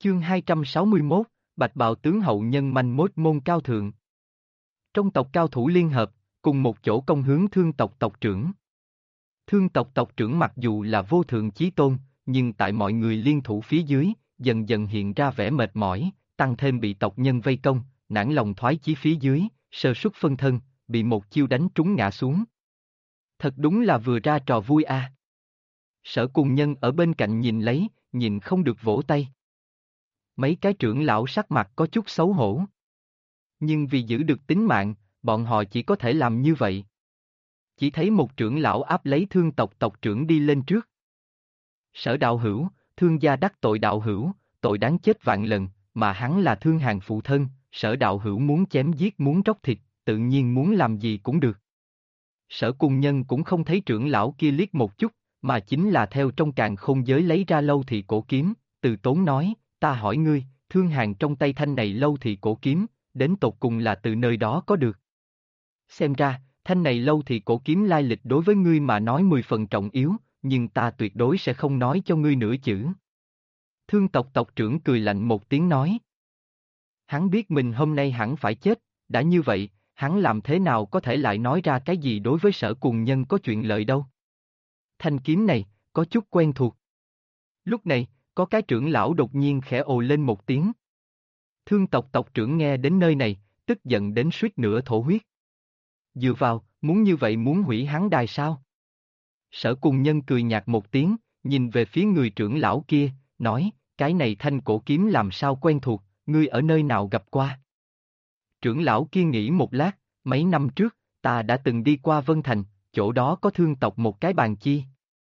Chương 261, Bạch Bào tướng hậu nhân manh mốt môn cao thượng. Trong tộc cao thủ liên hợp, cùng một chỗ công hướng Thương tộc tộc trưởng. Thương tộc tộc trưởng mặc dù là vô thượng chí tôn, nhưng tại mọi người liên thủ phía dưới, dần dần hiện ra vẻ mệt mỏi, tăng thêm bị tộc nhân vây công, nản lòng thoái chí phía dưới, sơ suất phân thân, bị một chiêu đánh trúng ngã xuống. Thật đúng là vừa ra trò vui a. Sở Cùng Nhân ở bên cạnh nhìn lấy, nhìn không được vỗ tay. Mấy cái trưởng lão sắc mặt có chút xấu hổ. Nhưng vì giữ được tính mạng, bọn họ chỉ có thể làm như vậy. Chỉ thấy một trưởng lão áp lấy Thương tộc tộc trưởng đi lên trước. Sở đạo hữu, Thương gia đắc tội đạo hữu, tội đáng chết vạn lần, mà hắn là Thương Hàn phụ thân, Sở đạo hữu muốn chém giết muốn tróc thịt, tự nhiên muốn làm gì cũng được. Sở Cùng Nhân cũng không thấy trưởng lão kia liếc một chút, mà chính là theo trong càn khôn giới lấy ra Lâu Thị cổ kiếm, từ tốn nói, ta hỏi ngươi, Thương Hàn trong tay thanh này Lâu Thị cổ kiếm, đến tột cùng là từ nơi đó có được. Xem ra, thanh này Lâu Thị cổ kiếm lai lịch đối với ngươi mà nói 10 phần trọng yếu, nhưng ta tuyệt đối sẽ không nói cho ngươi nửa chữ. Thương tộc tộc trưởng cười lạnh một tiếng nói. Hắn biết mình hôm nay hẳn phải chết, đã như vậy, hắn làm thế nào có thể lại nói ra cái gì đối với Sở Cùng Nhân có chuyện lợi đâu. Thanh kiếm này, có chút quen thuộc. Lúc này, có cái trưởng lão đột nhiên khẽ ồ lên một tiếng. Thương tộc tộc trưởng nghe đến nơi này, tức giận đến suýt nữa thổ huyết. Dựa vào, muốn như vậy muốn hủy hắn đài sao? Sở Cùng Nhân cười nhạt một tiếng, nhìn về phía người trưởng lão kia, nói, cái này thanh cổ kiếm làm sao quen thuộc, ngươi ở nơi nào gặp qua? Trưởng lão kia nghĩ một lát, mấy năm trước, ta đã từng đi qua Vân Thành, chỗ đó có Thương tộc một cái bàn chi.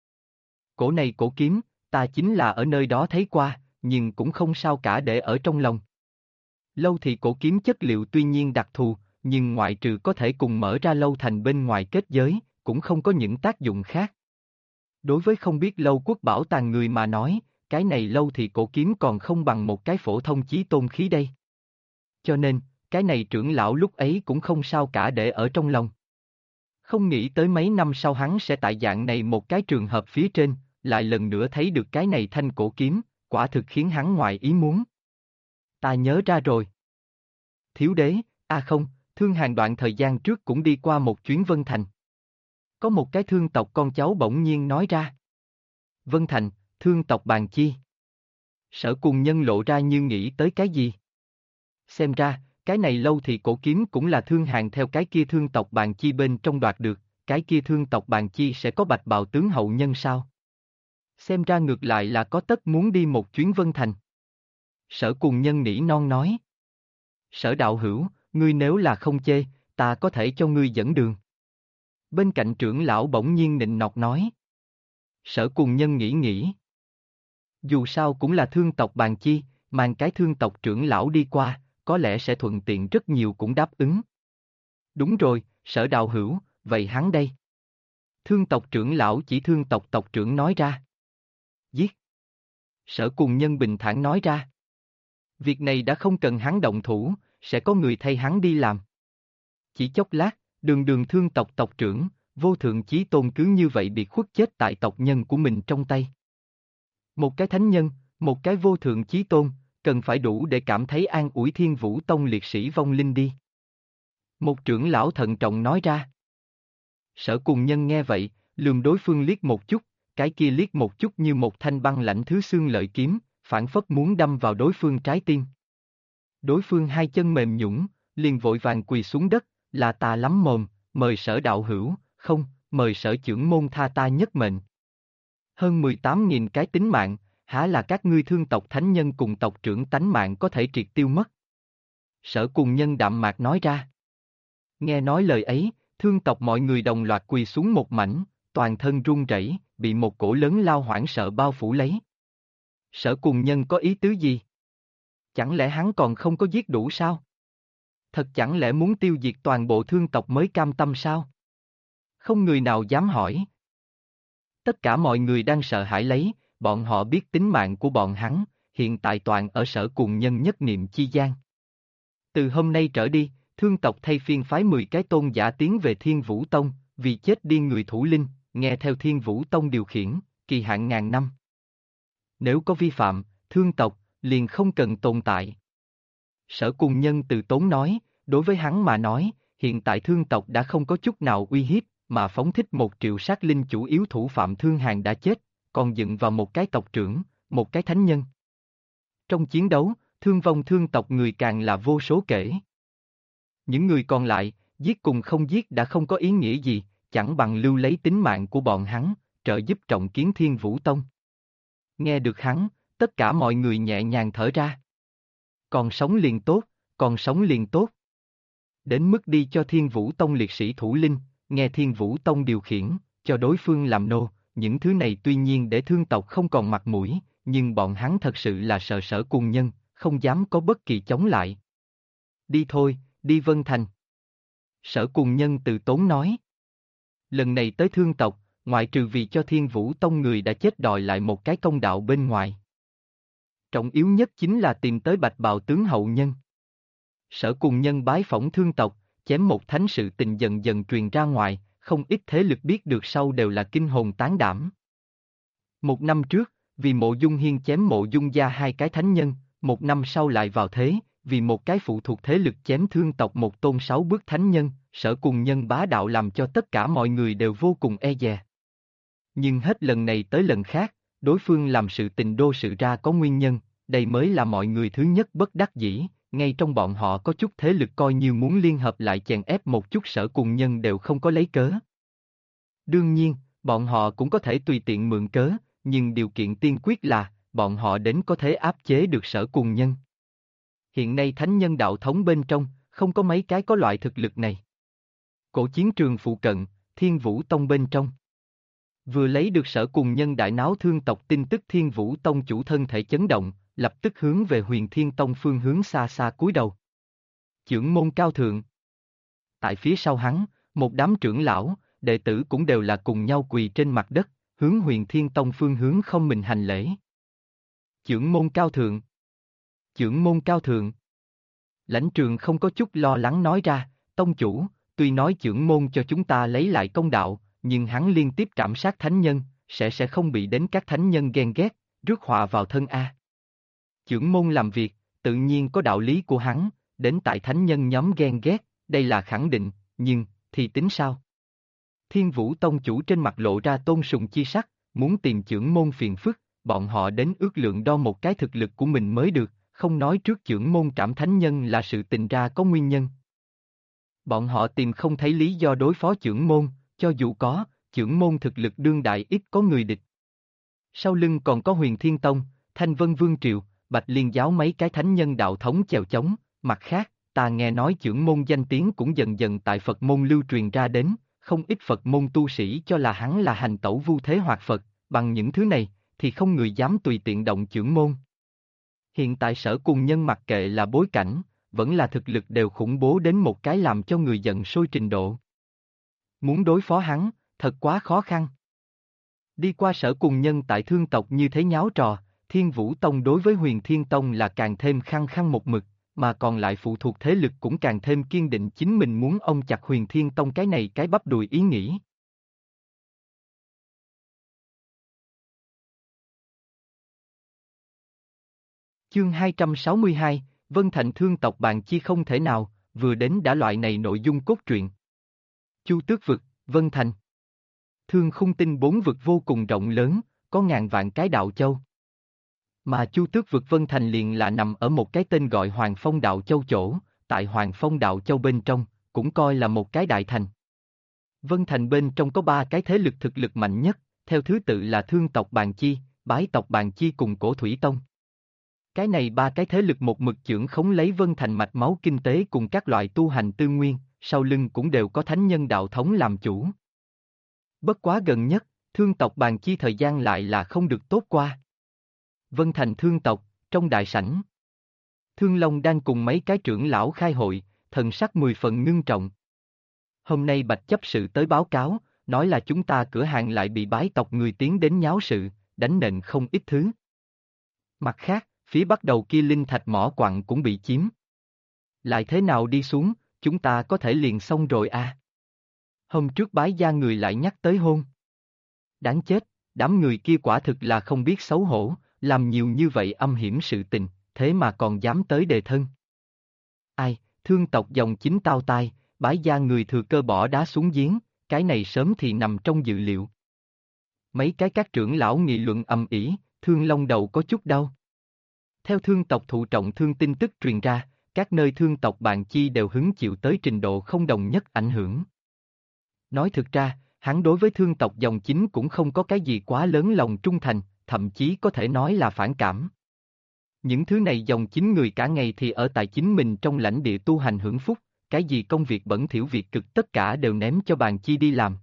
Cổ này cổ kiếm, ta chính là ở nơi đó thấy qua, nhưng cũng không sao cả để ở trong lòng. Lâu Thị cổ kiếm chất liệu tuy nhiên đặc thù, nhưng ngoại trừ có thể cùng mở ra Lâu Thành bên ngoài kết giới, cũng không có những tác dụng khác. Đối với không biết Lâu Quốc bảo tàng người mà nói, cái này Lâu Thị cổ kiếm còn không bằng một cái phổ thông chí tôn khí đây. Cho nên, cái này trưởng lão lúc ấy cũng không sao cả để ở trong lòng. Không nghĩ tới mấy năm sau hắn sẽ tại dạng này một cái trường hợp phía trên, lại lần nữa thấy được cái này thanh cổ kiếm, quả thực khiến hắn ngoài ý muốn. Ta nhớ ra rồi. Thiếu đế, không, Thương Hàn đoạn thời gian trước cũng đi qua một chuyến Vân Thành. Có một cái thương tộc con cháu bỗng nhiên nói ra. Vân Thành, thương tộc bàn chi. Sở Cùng Nhân lộ ra như nghĩ tới cái gì. Xem ra, cái này Lâu Thị cổ kiếm cũng là Thương Hàn theo cái kia thương tộc bàn chi bên trong đoạt được, cái kia thương tộc bàn chi sẽ có Bạch Bào tướng hậu nhân sao? Xem ra ngược lại là có tất muốn đi một chuyến Vân Thành. Sở Cùng Nhân nỉ non nói. Sở đạo hữu, ngươi nếu là không chê, ta có thể cho ngươi dẫn đường. Bên cạnh trưởng lão bỗng nhiên nịnh nọt nói. Sở Cùng Nhân nghĩ nghĩ. Dù sao cũng là thương tộc bàn chi, mang cái thương tộc trưởng lão đi qua, có lẽ sẽ thuận tiện rất nhiều cũng đáp ứng. Đúng rồi, Sở đạo hữu, vậy hắn đây. Thương tộc trưởng lão chỉ thương tộc tộc trưởng nói ra. Giết. Sở Cùng Nhân bình thản nói ra. Việc này đã không cần hắn động thủ, sẽ có người thay hắn đi làm. Chỉ chốc lát, đường thương tộc tộc trưởng, vô thượng chí tôn cứ như vậy bị khuất chết tại tộc nhân của mình trong tay. Một cái thánh nhân, một cái vô thượng chí tôn, cần phải đủ để cảm thấy an ủi Thiên Vũ Tông liệt sĩ vong linh đi. Một trưởng lão thận trọng nói ra. Sở Cùng Nhân nghe vậy, lườm đối phương liếc một chút, cái kia liếc một chút như một thanh băng lãnh thứ xương lợi kiếm, phản phất muốn đâm vào đối phương trái tim. Đối phương hai chân mềm nhũn, liền vội vàng quỳ xuống đất, là ta lắm mồm, mời Sở đạo hữu, không, mời Sở trưởng môn tha ta nhất mệnh. Hơn 18.000 cái tính mạng, há là các ngươi thương tộc thánh nhân cùng tộc trưởng tánh mạng có thể triệt tiêu mất. Sở Cùng Nhân đạm mạc nói ra. Nghe nói lời ấy, thương tộc mọi người đồng loạt quỳ xuống một mảnh, toàn thân run rẩy, bị một cổ lớn lao hoảng sợ bao phủ lấy. Sở Cùng Nhân có ý tứ gì? Chẳng lẽ hắn còn không có giết đủ sao? Thật chẳng lẽ muốn tiêu diệt toàn bộ thương tộc mới cam tâm sao? Không người nào dám hỏi. Tất cả mọi người đang sợ hãi lấy, bọn họ biết tính mạng của bọn hắn, hiện tại toàn ở Sở Cùng Nhân nhất niệm chi gian. Từ hôm nay trở đi, thương tộc thay phiên phái 10 cái tôn giả tiến về Thiên Vũ Tông, vì chết điên người thủ linh, nghe theo Thiên Vũ Tông điều khiển, kỳ hạn ngàn năm. Nếu có vi phạm, thương tộc, liền không cần tồn tại. Sở Cùng Nhân từ tốn nói, đối với hắn mà nói, hiện tại thương tộc đã không có chút nào uy hiếp, mà phóng thích 1 triệu sát linh chủ yếu thủ phạm Thương Hàn đã chết, còn dựng vào một cái tộc trưởng, một cái thánh nhân. Trong chiến đấu, thương vong thương tộc người càng là vô số kể. Những người còn lại, giết cùng không giết đã không có ý nghĩa gì, chẳng bằng lưu lấy tính mạng của bọn hắn, trợ giúp trọng kiến Thiên Vũ Tông. Nghe được hắn, tất cả mọi người nhẹ nhàng thở ra. Còn sống liền tốt, còn sống liền tốt. Đến mức đi cho Thiên Vũ Tông liệt sĩ thủ linh, nghe Thiên Vũ Tông điều khiển, cho đối phương làm nô, những thứ này tuy nhiên để thương tộc không còn mặt mũi, nhưng bọn hắn thật sự là sợ Sở Cùng Nhân, không dám có bất kỳ chống lại. Đi thôi, đi Vân Thành. Sở Cùng Nhân từ tốn nói. Lần này tới thương tộc, ngoại trừ vì cho Thiên Vũ Tông người đã chết đòi lại một cái công đạo bên ngoài. Trọng yếu nhất chính là tìm tới Bạch Bào tướng hậu nhân. Sở Cùng Nhân bái phỏng thương tộc, chém một thánh sự tình dần dần truyền ra ngoài, không ít thế lực biết được sau đều là kinh hồn tán đảm. 1 năm trước, vì Mộ Dung Hiên chém Mộ Dung gia 2 cái thánh nhân, 1 năm sau lại vào thế, vì một cái phụ thuộc thế lực chém thương tộc một tôn 6 bước thánh nhân, Sở Cùng Nhân bá đạo làm cho tất cả mọi người đều vô cùng e dè. Nhưng hết lần này tới lần khác, đối phương làm sự tình đô sự ra có nguyên nhân, đây mới là mọi người thứ nhất bất đắc dĩ, ngay trong bọn họ có chút thế lực coi như muốn liên hợp lại chèn ép một chút Sở Cùng Nhân đều không có lấy cớ. Đương nhiên, bọn họ cũng có thể tùy tiện mượn cớ, nhưng điều kiện tiên quyết là, bọn họ đến có thể áp chế được Sở Cùng Nhân. Hiện nay thánh nhân đạo thống bên trong, không có mấy cái có loại thực lực này. Cổ chiến trường phụ cận, Thiên Vũ Tông bên trong. Vừa lấy được Sở Cùng Nhân đại náo thương tộc tin tức, Thiên Vũ Tông chủ thân thể chấn động, lập tức hướng về Huyền Thiên Tông phương hướng xa xa cúi đầu. Chưởng môn cao thượng. Tại phía sau hắn, một đám trưởng lão, đệ tử cũng đều là cùng nhau quỳ trên mặt đất, hướng Huyền Thiên Tông phương hướng không mình hành lễ. Chưởng môn cao thượng. Chưởng môn cao thượng. Lãnh Trường không có chút lo lắng nói ra, tông chủ, tuy nói chưởng môn cho chúng ta lấy lại công đạo, nhưng hắn liên tiếp trảm sát thánh nhân, sẽ không bị đến các thánh nhân ghen ghét, rước họa vào thân a. Chưởng môn làm việc, tự nhiên có đạo lý của hắn, đến tại thánh nhân nhóm ghen ghét, đây là khẳng định, nhưng, thì tính sao? Thiên Vũ Tông chủ trên mặt lộ ra tôn sùng chi sắc, muốn tìm chưởng môn phiền phức, bọn họ đến ước lượng đo một cái thực lực của mình mới được, không nói trước chưởng môn trảm thánh nhân là sự tình ra có nguyên nhân. Bọn họ tìm không thấy lý do đối phó chưởng môn, cho dù có, chưởng môn thực lực đương đại ít có người địch. Sau lưng còn có Huyền Thiên Tông, Thanh Vân Vương Triều, Bạch Liên giáo mấy cái thánh nhân đạo thống chèo chống, mặt khác, ta nghe nói chưởng môn danh tiếng cũng dần dần tại Phật môn lưu truyền ra đến, không ít Phật môn tu sĩ cho là hắn là hành tẩu vu thế hoặc Phật, bằng những thứ này, thì không người dám tùy tiện động chưởng môn. Hiện tại Sở Cùng Nhân mặc kệ là bối cảnh, vẫn là thực lực đều khủng bố đến một cái làm cho người giận sôi trình độ. Muốn đối phó hắn, thật quá khó khăn. Đi qua Sở Cùng Nhân tại thương tộc như thế nháo trò, Thiên Vũ Tông đối với Huyền Thiên Tông là càng thêm khăng khăng một mực, mà còn lại phụ thuộc thế lực cũng càng thêm kiên định chính mình muốn ôm chặt Huyền Thiên Tông cái này cái bắp đùi ý nghĩ. Chương 262, Vân Thành thương tộc bạn chi không thể nào, vừa đến đã loại này nội dung cốt truyện. Chu Tước vực, Vân Thành. Thương Khung Tinh 4 vực vô cùng rộng lớn, có ngàn vạn cái đạo châu. Mà Chu Tước vực Vân Thành liền là nằm ở một cái tên gọi Hoàng Phong Đạo Châu chỗ, tại Hoàng Phong Đạo Châu bên trong, cũng coi là một cái đại thành. Vân Thành bên trong có 3 cái thế lực thực lực mạnh nhất, theo thứ tự là Thương tộc Bàn Chi, Bái tộc Bàn Chi cùng Cổ Thủy Tông. Cái này 3 cái thế lực một mực chưởng khống lấy Vân Thành mạch máu kinh tế cùng các loại tu hành tư nguyên, sau lưng cũng đều có thánh nhân đạo thống làm chủ. Bất quá gần nhất, Thương tộc Bàn Chi thời gian lại là không được tốt qua. Vân Thành thương tộc, trong đại sảnh. Thương Long đang cùng mấy cái trưởng lão khai hội, thần sắc 10 phần ngưng trọng. Hôm nay Bạch chấp sự tới báo cáo, nói là chúng ta cửa hàng lại bị Bái tộc người tiến đến nháo sự, đánh nện không ít thứ. Mặt khác, phía bắc đầu kia linh thạch mỏ quặng cũng bị chiếm. Lại thế nào đi xuống, chúng ta có thể liền xong rồi à? Hôm trước Bái gia người lại nhắc tới hôn. Đáng chết, đám người kia quả thực là không biết xấu hổ, làm nhiều như vậy âm hiểm sự tình, thế mà còn dám tới đề thân. Ai, thương tộc dòng chính tao tai, bái gia người thừa cơ bỏ đá xuống giếng, cái này sớm thì nằm trong dự liệu. Mấy cái các trưởng lão nghị luận ầm ĩ, Thương Long đầu có chút đau. Theo thương tộc thụ trọng thương tin tức truyền ra, các nơi thương tộc bạn chi đều hứng chịu tới trình độ không đồng nhất ảnh hưởng. Nói thực ra, hắn đối với thương tộc dòng chính cũng không có cái gì quá lớn lòng trung thành, thậm chí có thể nói là phản cảm. Những thứ này dòng chính người cả ngày thì ở tại chính mình trong lãnh địa tu hành hưởng phúc, cái gì công việc bẩn thỉu việc cực tất cả đều ném cho bàn chi đi làm.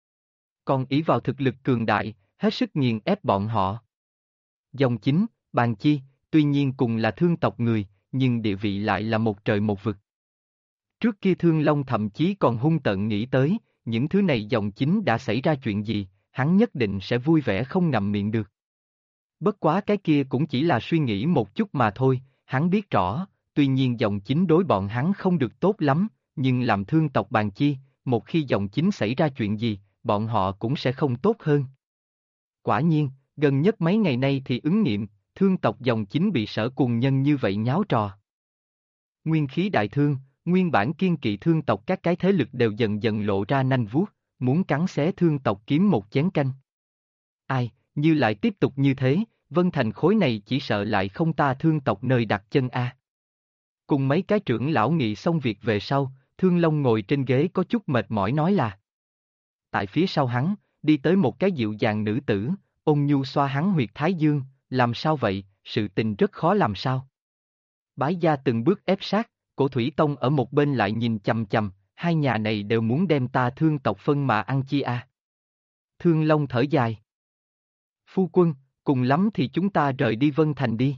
Còn ỷ vào thực lực cường đại, hết sức nghiền ép bọn họ. Dòng chính, bàn chi, tuy nhiên cùng là thương tộc người, nhưng địa vị lại là một trời một vực. Trước kia Thương Long thậm chí còn hung tợn nghĩ tới, những thứ này dòng chính đã xảy ra chuyện gì, hắn nhất định sẽ vui vẻ không ngậm miệng được. Bất quá cái kia cũng chỉ là suy nghĩ một chút mà thôi, hắn biết rõ, tuy nhiên dòng chính đối bọn hắn không được tốt lắm, nhưng làm thương tộc bàn chi, một khi dòng chính xảy ra chuyện gì, bọn họ cũng sẽ không tốt hơn. Quả nhiên, gần nhất mấy ngày nay thì ứng nghiệm, thương tộc dòng chính bị Sở Cùng Nhân như vậy nháo trò. Nguyên khí đại thương, nguyên bản kiên kỵ thương tộc các cái thế lực đều dần dần lộ ra nanh vuốt, muốn cắn xé thương tộc kiếm một chén canh. Ai, như lại tiếp tục như thế, Vân Thành khối này chỉ sợ lại không ta thương tộc nơi đặt chân a. Cùng mấy cái trưởng lão nghị xong việc về sau, Thương Long ngồi trên ghế có chút mệt mỏi nói là. Tại phía sau hắn, đi tới một cái dịu dàng nữ tử, ôn nhu xoa hắn huyệt thái dương, làm sao vậy, sự tình rất khó làm sao. Bái gia từng bước ép sát, Cổ Thủy Tông ở một bên lại nhìn chằm chằm, hai nhà này đều muốn đem ta thương tộc phân mà ăn chi a. Thương Long thở dài. Phu quân, cùng lắm thì chúng ta rời đi Vân Thành đi.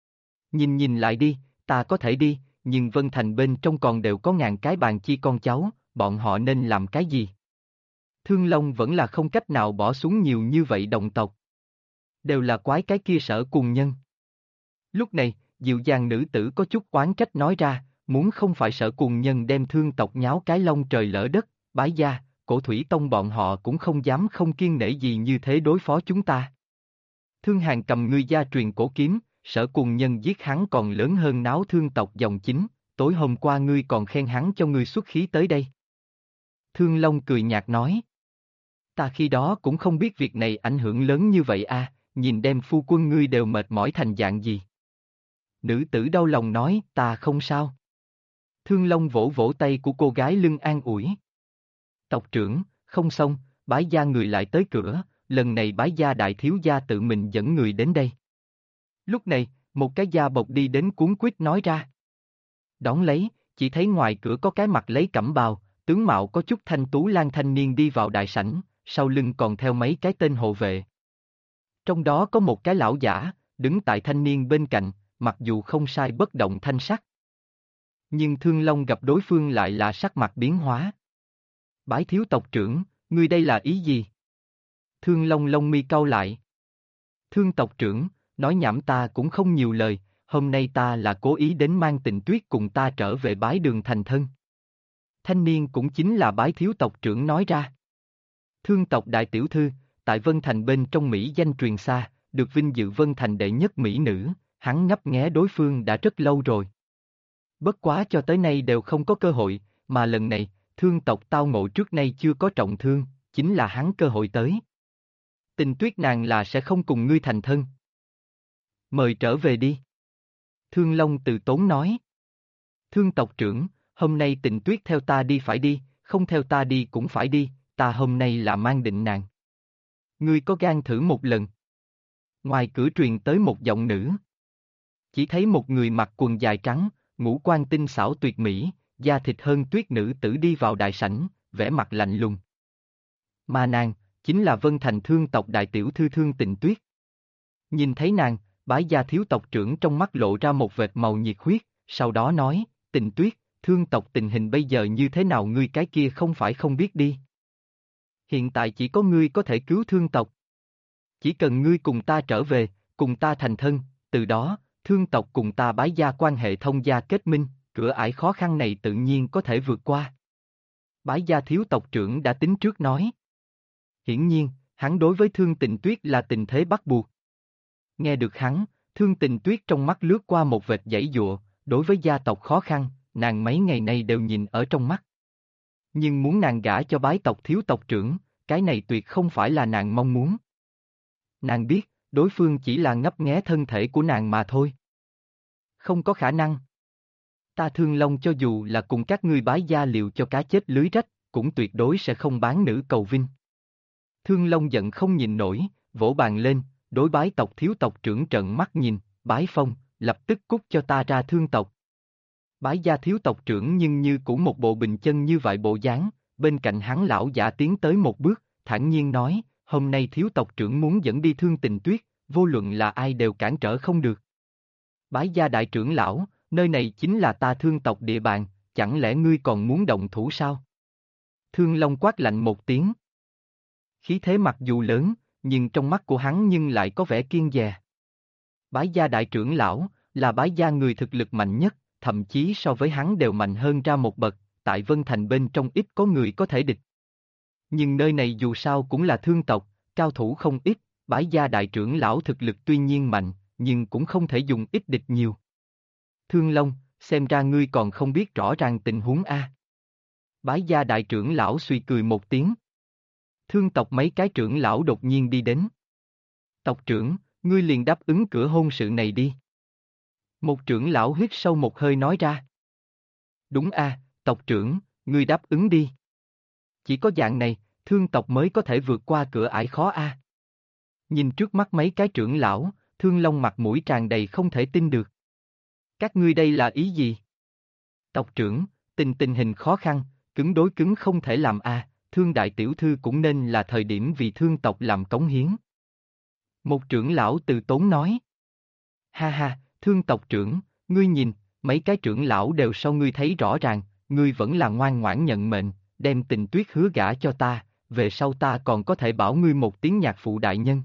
Nhìn lại đi, ta có thể đi, nhưng Vân Thành bên trong còn đều có ngàn cái bàn chi con cháu, bọn họ nên làm cái gì? Thương Long vẫn là không cách nào bỏ xuống nhiều như vậy đồng tộc. Đều là quái cái kia Sở Cùng Nhân. Lúc này, dịu dàng nữ tử có chút oán trách nói ra, muốn không phải Sở Cùng Nhân đem thương tộc nháo cái lông trời lỡ đất, bái gia, Cổ Thủy Tông bọn họ cũng không dám không kiêng nể gì như thế đối phó chúng ta. Thương Hàn cầm ngươi gia truyền cổ kiếm, Sở Cùng Nhân giết hắn còn lớn hơn náo thương tộc dòng chính, tối hôm qua ngươi còn khen hắn cho ngươi xuất khí tới đây. Thương Long cười nhạt nói. Ta khi đó cũng không biết việc này ảnh hưởng lớn như vậy a, nhìn đem phu quân ngươi đều mệt mỏi thành dạng gì. Nữ tử đau lòng nói, ta không sao. Thương Long vỗ vỗ tay của cô gái lưng an ủi. Tộc trưởng, không xong, bái gia người lại tới cửa, lần này bái gia đại thiếu gia tự mình dẫn người đến đây. Lúc này, một cái gia bộc đi đến cuống quýt nói ra. Đón lấy, chỉ thấy ngoài cửa có cái mặt lấy cẩm bào, tướng mạo có chút thanh tú lang thanh niên đi vào đại sảnh, sau lưng còn theo mấy cái tên hộ vệ. Trong đó có một cái lão giả, đứng tại thanh niên bên cạnh, mặc dù không sai bất động thanh sắc. Nhưng Thương Long gặp đối phương lại là sắc mặt biến hóa. Bái thiếu tộc trưởng, ngươi đây là ý gì? Thương Long lông mi cau lại. Thương tộc trưởng, nói nhảm ta cũng không nhiều lời, hôm nay ta là cố ý đến mang Tịnh Tuyết cùng ta trở về bái đường thành thân. Thanh niên cũng chính là bái thiếu tộc trưởng nói ra. Thương tộc đại tiểu thư, tại Vân Thành bên trong Mỹ danh truyền xa, được vinh dự Vân Thành đệ nhất Mỹ nữ, hắn ngấp nghé đối phương đã rất lâu rồi. Bất quá cho tới nay đều không có cơ hội, mà lần này, thương tộc tao ngộ trước nay chưa có trọng thương, chính là hắn cơ hội tới. Tình Tuyết nàng là sẽ không cùng ngươi thành thân. Mời trở về đi. Thương Long từ tốn nói. Thương tộc trưởng, hôm nay Tình Tuyết theo ta đi phải đi, không theo ta đi cũng phải đi, ta hôm nay là mang định nàng. Ngươi có gan thử một lần. Ngoài cửa truyền tới một giọng nữ. Chỉ thấy một người mặc quần dài trắng, ngũ quan tinh xảo tuyệt mỹ, da thịt hơn tuyết nữ tử đi vào đại sảnh, vẻ mặt lạnh lùng. Mà nàng, chính là Vân Thành thương tộc đại tiểu thư Thương Tịnh Tuyết. Nhìn thấy nàng, bái gia thiếu tộc trưởng trong mắt lộ ra một vệt màu nhiệt huyết, sau đó nói, Tịnh Tuyết, thương tộc tình hình bây giờ như thế nào ngươi cái kia không phải không biết đi. Hiện tại chỉ có ngươi có thể cứu thương tộc. Chỉ cần ngươi cùng ta trở về, cùng ta thành thân, từ đó, thương tộc cùng ta bái gia quan hệ thông gia kết minh, cửa ải khó khăn này tự nhiên có thể vượt qua. Bái gia thiếu tộc trưởng đã tính trước nói. Hiển nhiên, hắn đối với Thương Tịnh Tuyết là tình thế bắt buộc. Nghe được hắn, Thương Tình Tuyết trong mắt lướt qua một vệt giãy giụa, đối với gia tộc khó khăn, nàng mấy ngày nay đều nhìn ở trong mắt. Nhưng muốn nàng gả cho bái tộc thiếu tộc trưởng, cái này tuyệt không phải là nàng mong muốn. Nàng biết, đối phương chỉ là ngấp nghé thân thể của nàng mà thôi. Không có khả năng. Ta Thương Long cho dù là cùng các ngươi bái gia liều cho cá chết lưới rách, cũng tuyệt đối sẽ không bán nữ cầu vinh. Thương Long giận không nhìn nổi, vỗ bàn lên, đối bái tộc thiếu tộc trưởng trợn mắt nhìn, bái phong, lập tức cút cho ta ra thương tộc. Bái gia thiếu tộc trưởng nhưng như cũng một bộ bình chân như vậy bộ dáng, bên cạnh hắn lão giả tiến tới một bước, thản nhiên nói, hôm nay thiếu tộc trưởng muốn dẫn đi Thương Tình Tuyết, vô luận là ai đều cản trở không được. Bái gia đại trưởng lão, nơi này chính là ta Thương tộc địa bàn, chẳng lẽ ngươi còn muốn động thủ sao? Thương Long quát lạnh một tiếng. Khí thế mặc dù lớn, nhưng trong mắt của hắn nhưng lại có vẻ kiêng dè. Bái gia đại trưởng lão, là bái gia người thực lực mạnh nhất, thậm chí so với hắn đều mạnh hơn ra một bậc, tại Vân Thành bên trong ít có người có thể địch. Nhưng nơi này dù sao cũng là thương tộc, cao thủ không ít, bái gia đại trưởng lão thực lực tuy nhiên mạnh, nhưng cũng không thể dùng ít địch nhiều. Thương Long, xem ra ngươi còn không biết rõ ràng tình huống a. Bái gia đại trưởng lão suy cười một tiếng. Thương tộc mấy cái trưởng lão đột nhiên đi đến. Tộc trưởng, ngươi liền đáp ứng cửa hôn sự này đi. Một trưởng lão hít sâu một hơi nói ra. Đúng a, tộc trưởng, ngươi đáp ứng đi. Chỉ có dạng này, thương tộc mới có thể vượt qua cửa ải khó a. Nhìn trước mắt mấy cái trưởng lão, Thương Long mặt mũi tràn đầy không thể tin được. Các ngươi đây là ý gì? Tộc trưởng, tình hình khó khăn, cứng đối cứng không thể làm a, Thương đại tiểu thư cũng nên là thời điểm vì thương tộc làm cống hiến. Một trưởng lão từ tốn nói. Ha ha, Thương tộc trưởng, ngươi nhìn, mấy cái trưởng lão đều sau ngươi thấy rõ ràng, ngươi vẫn là ngoan ngoãn nhận mệnh, đem Tình Tuyết hứa gả cho ta, về sau ta còn có thể bảo ngươi một tiếng nhạc phụ đại nhân.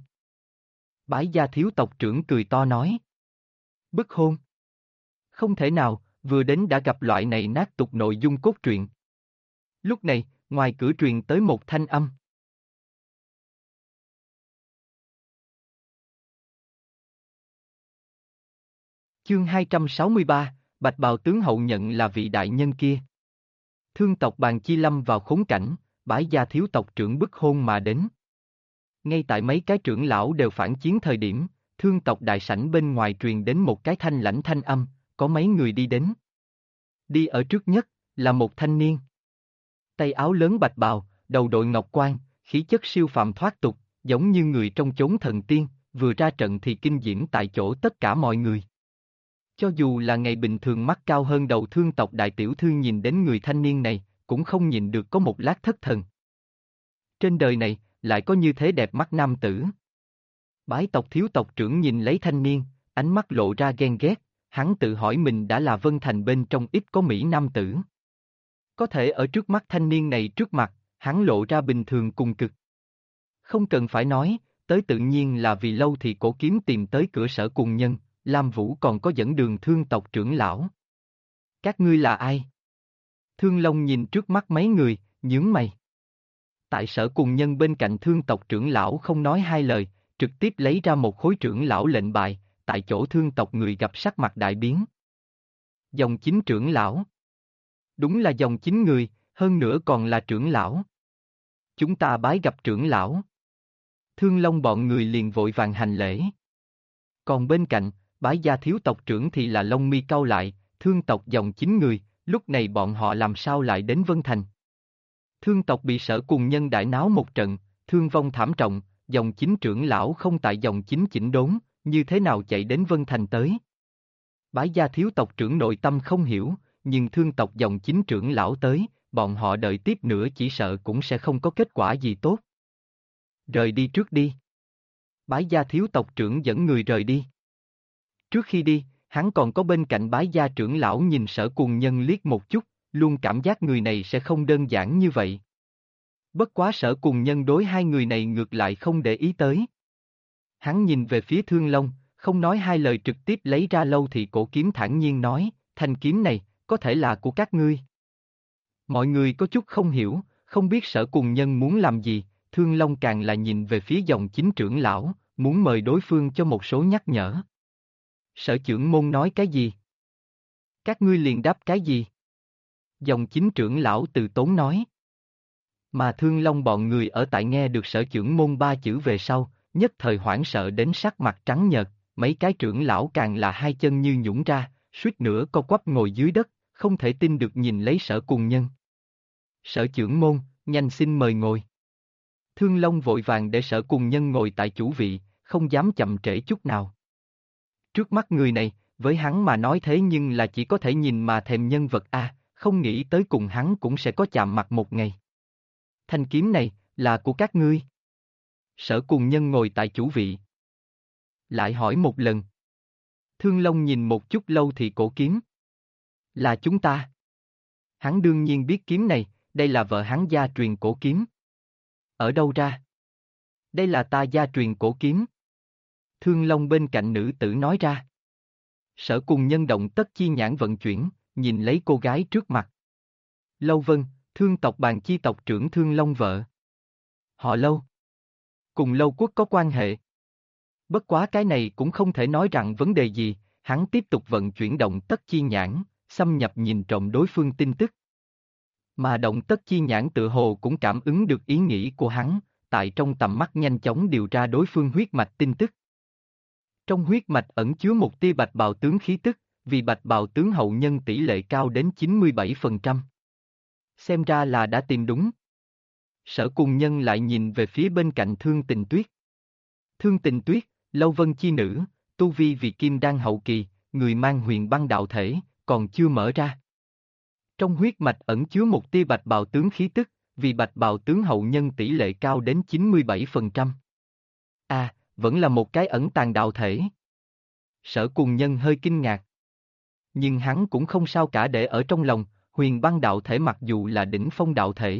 Bái gia thiếu tộc trưởng cười to nói. Bức hôn. Không thể nào, vừa đến đã gặp loại này nát tục nội dung cốt truyện. Lúc này, ngoài cửa truyền tới một thanh âm. Chương 263, Bạch Bào tướng hậu nhận là vị đại nhân kia. Thương tộc Bàn Chi lâm vào khốn cảnh, bái gia thiếu tộc trưởng bức hôn mà đến. Ngay tại mấy cái trưởng lão đều phản chiến thời điểm, thương tộc đại sảnh bên ngoài truyền đến một cái thanh lãnh thanh âm, có mấy người đi đến. Đi ở trước nhất, là một thanh niên. Tay áo lớn bạch bào, đầu đội ngọc quan, khí chất siêu phàm thoát tục, giống như người trong chốn thần tiên, vừa ra trận thì kinh diễm tại chỗ tất cả mọi người. Cho dù là ngày bình thường mắt cao hơn đầu thương tộc đại tiểu thư nhìn đến người thanh niên này, cũng không nhìn được có một lát thất thần. Trên đời này, lại có như thế đẹp mắt nam tử. Bái tộc thiếu tộc trưởng nhìn lấy thanh niên, ánh mắt lộ ra ghen ghét, hắn tự hỏi mình đã là Vân Thành bên trong ít có mỹ nam tử. Có thể ở trước mắt thanh niên này trước mặt, hắn lộ ra bình thường cùng cực. Không cần phải nói, tới tự nhiên là vì lâu thì cổ kiếm tìm tới cửa sở cùng nhân, Lam Vũ còn có dẫn đường thương tộc trưởng lão. Các ngươi là ai? Thương Long nhìn trước mắt mấy người, nhướng mày. Tại sở cùng nhân bên cạnh thương tộc trưởng lão không nói hai lời, trực tiếp lấy ra một khối trưởng lão lệnh bài, tại chỗ thương tộc người gặp sắc mặt đại biến. Dòng chính trưởng lão. Đúng là dòng chính người, hơn nữa còn là trưởng lão. Chúng ta bái gặp trưởng lão. Thương Long bọn người liền vội vàng hành lễ. Còn bên cạnh, bái gia thiếu tộc trưởng thì là lông mi cau lại, thương tộc dòng chính người, lúc này bọn họ làm sao lại đến Vân Thành. Thương tộc bị sở cùng nhân đại náo một trận, thương vong thảm trọng, dòng chính trưởng lão không tại dòng chính chỉnh đốn, như thế nào chạy đến Vân Thành tới. Bái gia thiếu tộc trưởng nội tâm không hiểu, nhưng thương tộc dòng chính trưởng lão tới, bọn họ đợi tiếp nữa chỉ sợ cũng sẽ không có kết quả gì tốt. Rời đi trước đi. Bái gia thiếu tộc trưởng dẫn người rời đi. Trước khi đi, hắn còn có bên cạnh bái gia trưởng lão nhìn sở cùng nhân liếc một chút, luôn cảm giác người này sẽ không đơn giản như vậy. Bất quá sở cùng nhân đối hai người này ngược lại không để ý tới. Hắn nhìn về phía Thương Long, không nói hai lời trực tiếp lấy ra lâu thì cổ kiếm thản nhiên nói, thanh kiếm này, có thể là của các ngươi. Mọi người có chút không hiểu, không biết sở cùng nhân muốn làm gì, Thương Long càng là nhìn về phía dòng chính trưởng lão, muốn mời đối phương cho một số nhắc nhở. Sở trưởng môn nói cái gì? Các ngươi liền đáp cái gì? Dòng chính trưởng lão từ tốn nói. Mà Thương Long bọn người ở tại nghe được sở trưởng môn ba chữ về sau, nhất thời hoảng sợ đến sắc mặt trắng nhợt, mấy cái trưởng lão càng là hai chân như nhũn ra, suýt nữa co quắp ngồi dưới đất, không thể tin được nhìn lấy sở cùng nhân. Sở trưởng môn, nhanh xin mời ngồi. Thương Long vội vàng để sở cùng nhân ngồi tại chủ vị, không dám chậm trễ chút nào. Trước mắt người này, với hắn mà nói thế nhưng là chỉ có thể nhìn mà thèm nhân vật a, không nghĩ tới cùng hắn cũng sẽ có chạm mặt một ngày. Thanh kiếm này, là của các ngươi. Sở cùng nhân ngồi tại chủ vị. Lại hỏi một lần. Thương Long nhìn một chút lâu thì cổ kiếm. Là chúng ta. Hắn đương nhiên biết kiếm này, đây là vợ hắn gia truyền cổ kiếm. Ở đâu ra? Đây là ta gia truyền cổ kiếm. Thương Long bên cạnh nữ tử nói ra. Sở cùng nhân động tất chi nhãn vận chuyển, nhìn lấy cô gái trước mặt. Lâu Vân, Thương tộc bàn chi tộc trưởng Thương Long vợ. Họ Lâu. Cùng Lâu Quốc có quan hệ. Bất quá cái này cũng không thể nói rằng vấn đề gì, hắn tiếp tục vận chuyển động tất chi nhãn, xâm nhập nhìn trộm đối phương tin tức. Mà động tất chi nhãn tự hồ cũng cảm ứng được ý nghĩ của hắn, tại trong tầm mắt nhanh chóng điều tra đối phương huyết mạch tin tức. Trong huyết mạch ẩn chứa một tia bạch bào tướng khí tức, vì bạch bào tướng hậu nhân tỷ lệ cao đến 97%. Xem ra là đã tìm đúng. Sở cùng nhân lại nhìn về phía bên cạnh Thương Tình Tuyết. Thương Tình Tuyết, Lâu Vân chi nữ, tu vi vì kim đan hậu kỳ, người mang huyền băng đạo thể, còn chưa mở ra. Trong huyết mạch ẩn chứa một tia bạch bào tướng khí tức, vì bạch bào tướng hậu nhân tỷ lệ cao đến 97%. À, vẫn là một cái ẩn tàng đạo thể. Sở cùng nhân hơi kinh ngạc. Nhưng hắn cũng không sao cả để ở trong lòng, huyền băng đạo thể mặc dù là đỉnh phong đạo thể.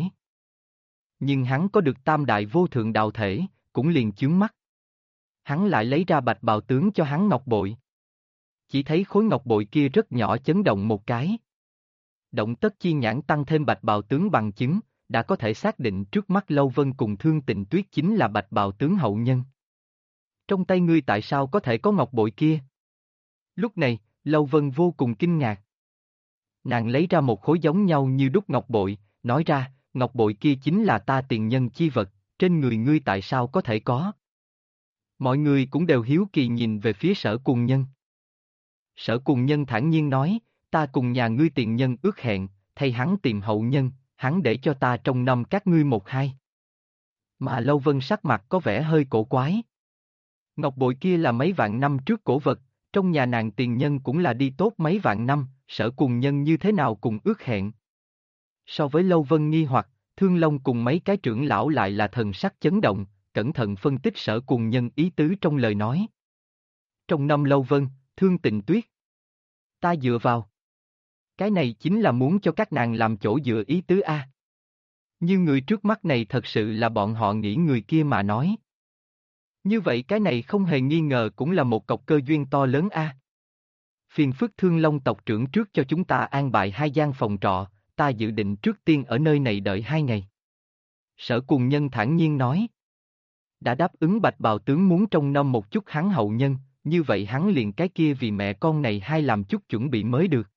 Nhưng hắn có được tam đại vô thượng đạo thể, cũng liền chướng mắt. Hắn lại lấy ra bạch bào tướng cho hắn ngọc bội. Chỉ thấy khối ngọc bội kia rất nhỏ chấn động một cái. Động tất chi nhãn tăng thêm bạch bào tướng bằng chứng, đã có thể xác định trước mắt Lâu Vân cùng Thương Tình Tuyết chính là bạch bào tướng hậu nhân. Trong tay ngươi tại sao có thể có ngọc bội kia? Lúc này, Lâu Vân vô cùng kinh ngạc. Nàng lấy ra một khối giống nhau như đúc ngọc bội, nói ra, ngọc bội kia chính là ta tiền nhân chi vật, trên người ngươi tại sao có thể có? Mọi người cũng đều hiếu kỳ nhìn về phía sở cùng nhân. Sở cùng nhân thản nhiên nói, ta cùng nhà ngươi tiền nhân ước hẹn, thay hắn tìm hậu nhân, hắn để cho ta trong năm các ngươi một hai. Mà Lâu Vân sắc mặt có vẻ hơi cổ quái. Ngọc bội kia là mấy vạn năm trước cổ vật, trong nhà nàng tiền nhân cũng là đi tốt mấy vạn năm, sở cùng nhân như thế nào cùng ước hẹn. So với Lâu Vân nghi hoặc, Thương Long cùng mấy cái trưởng lão lại là thần sắc chấn động, cẩn thận phân tích sở cùng nhân ý tứ trong lời nói. Trong năm Lâu Vân, Thương Tình Tuyết. Ta dựa vào. Cái này chính là muốn cho các nàng làm chỗ dựa ý tứ A. Như người trước mắt này thật sự là bọn họ nghĩ người kia mà nói. Như vậy cái này không hề nghi ngờ cũng là một cọc cơ duyên to lớn A. Phiền phức Thương Long tộc trưởng trước cho chúng ta an bài 2 gian phòng trọ, ta dự định trước tiên ở nơi này đợi 2 ngày. Sở cùng nhân thản nhiên nói. Đã đáp ứng bạch bào tướng muốn trông nom một chút hắn hậu nhân, như vậy hắn liền cái kia vì mẹ con này hai làm chút chuẩn bị mới được.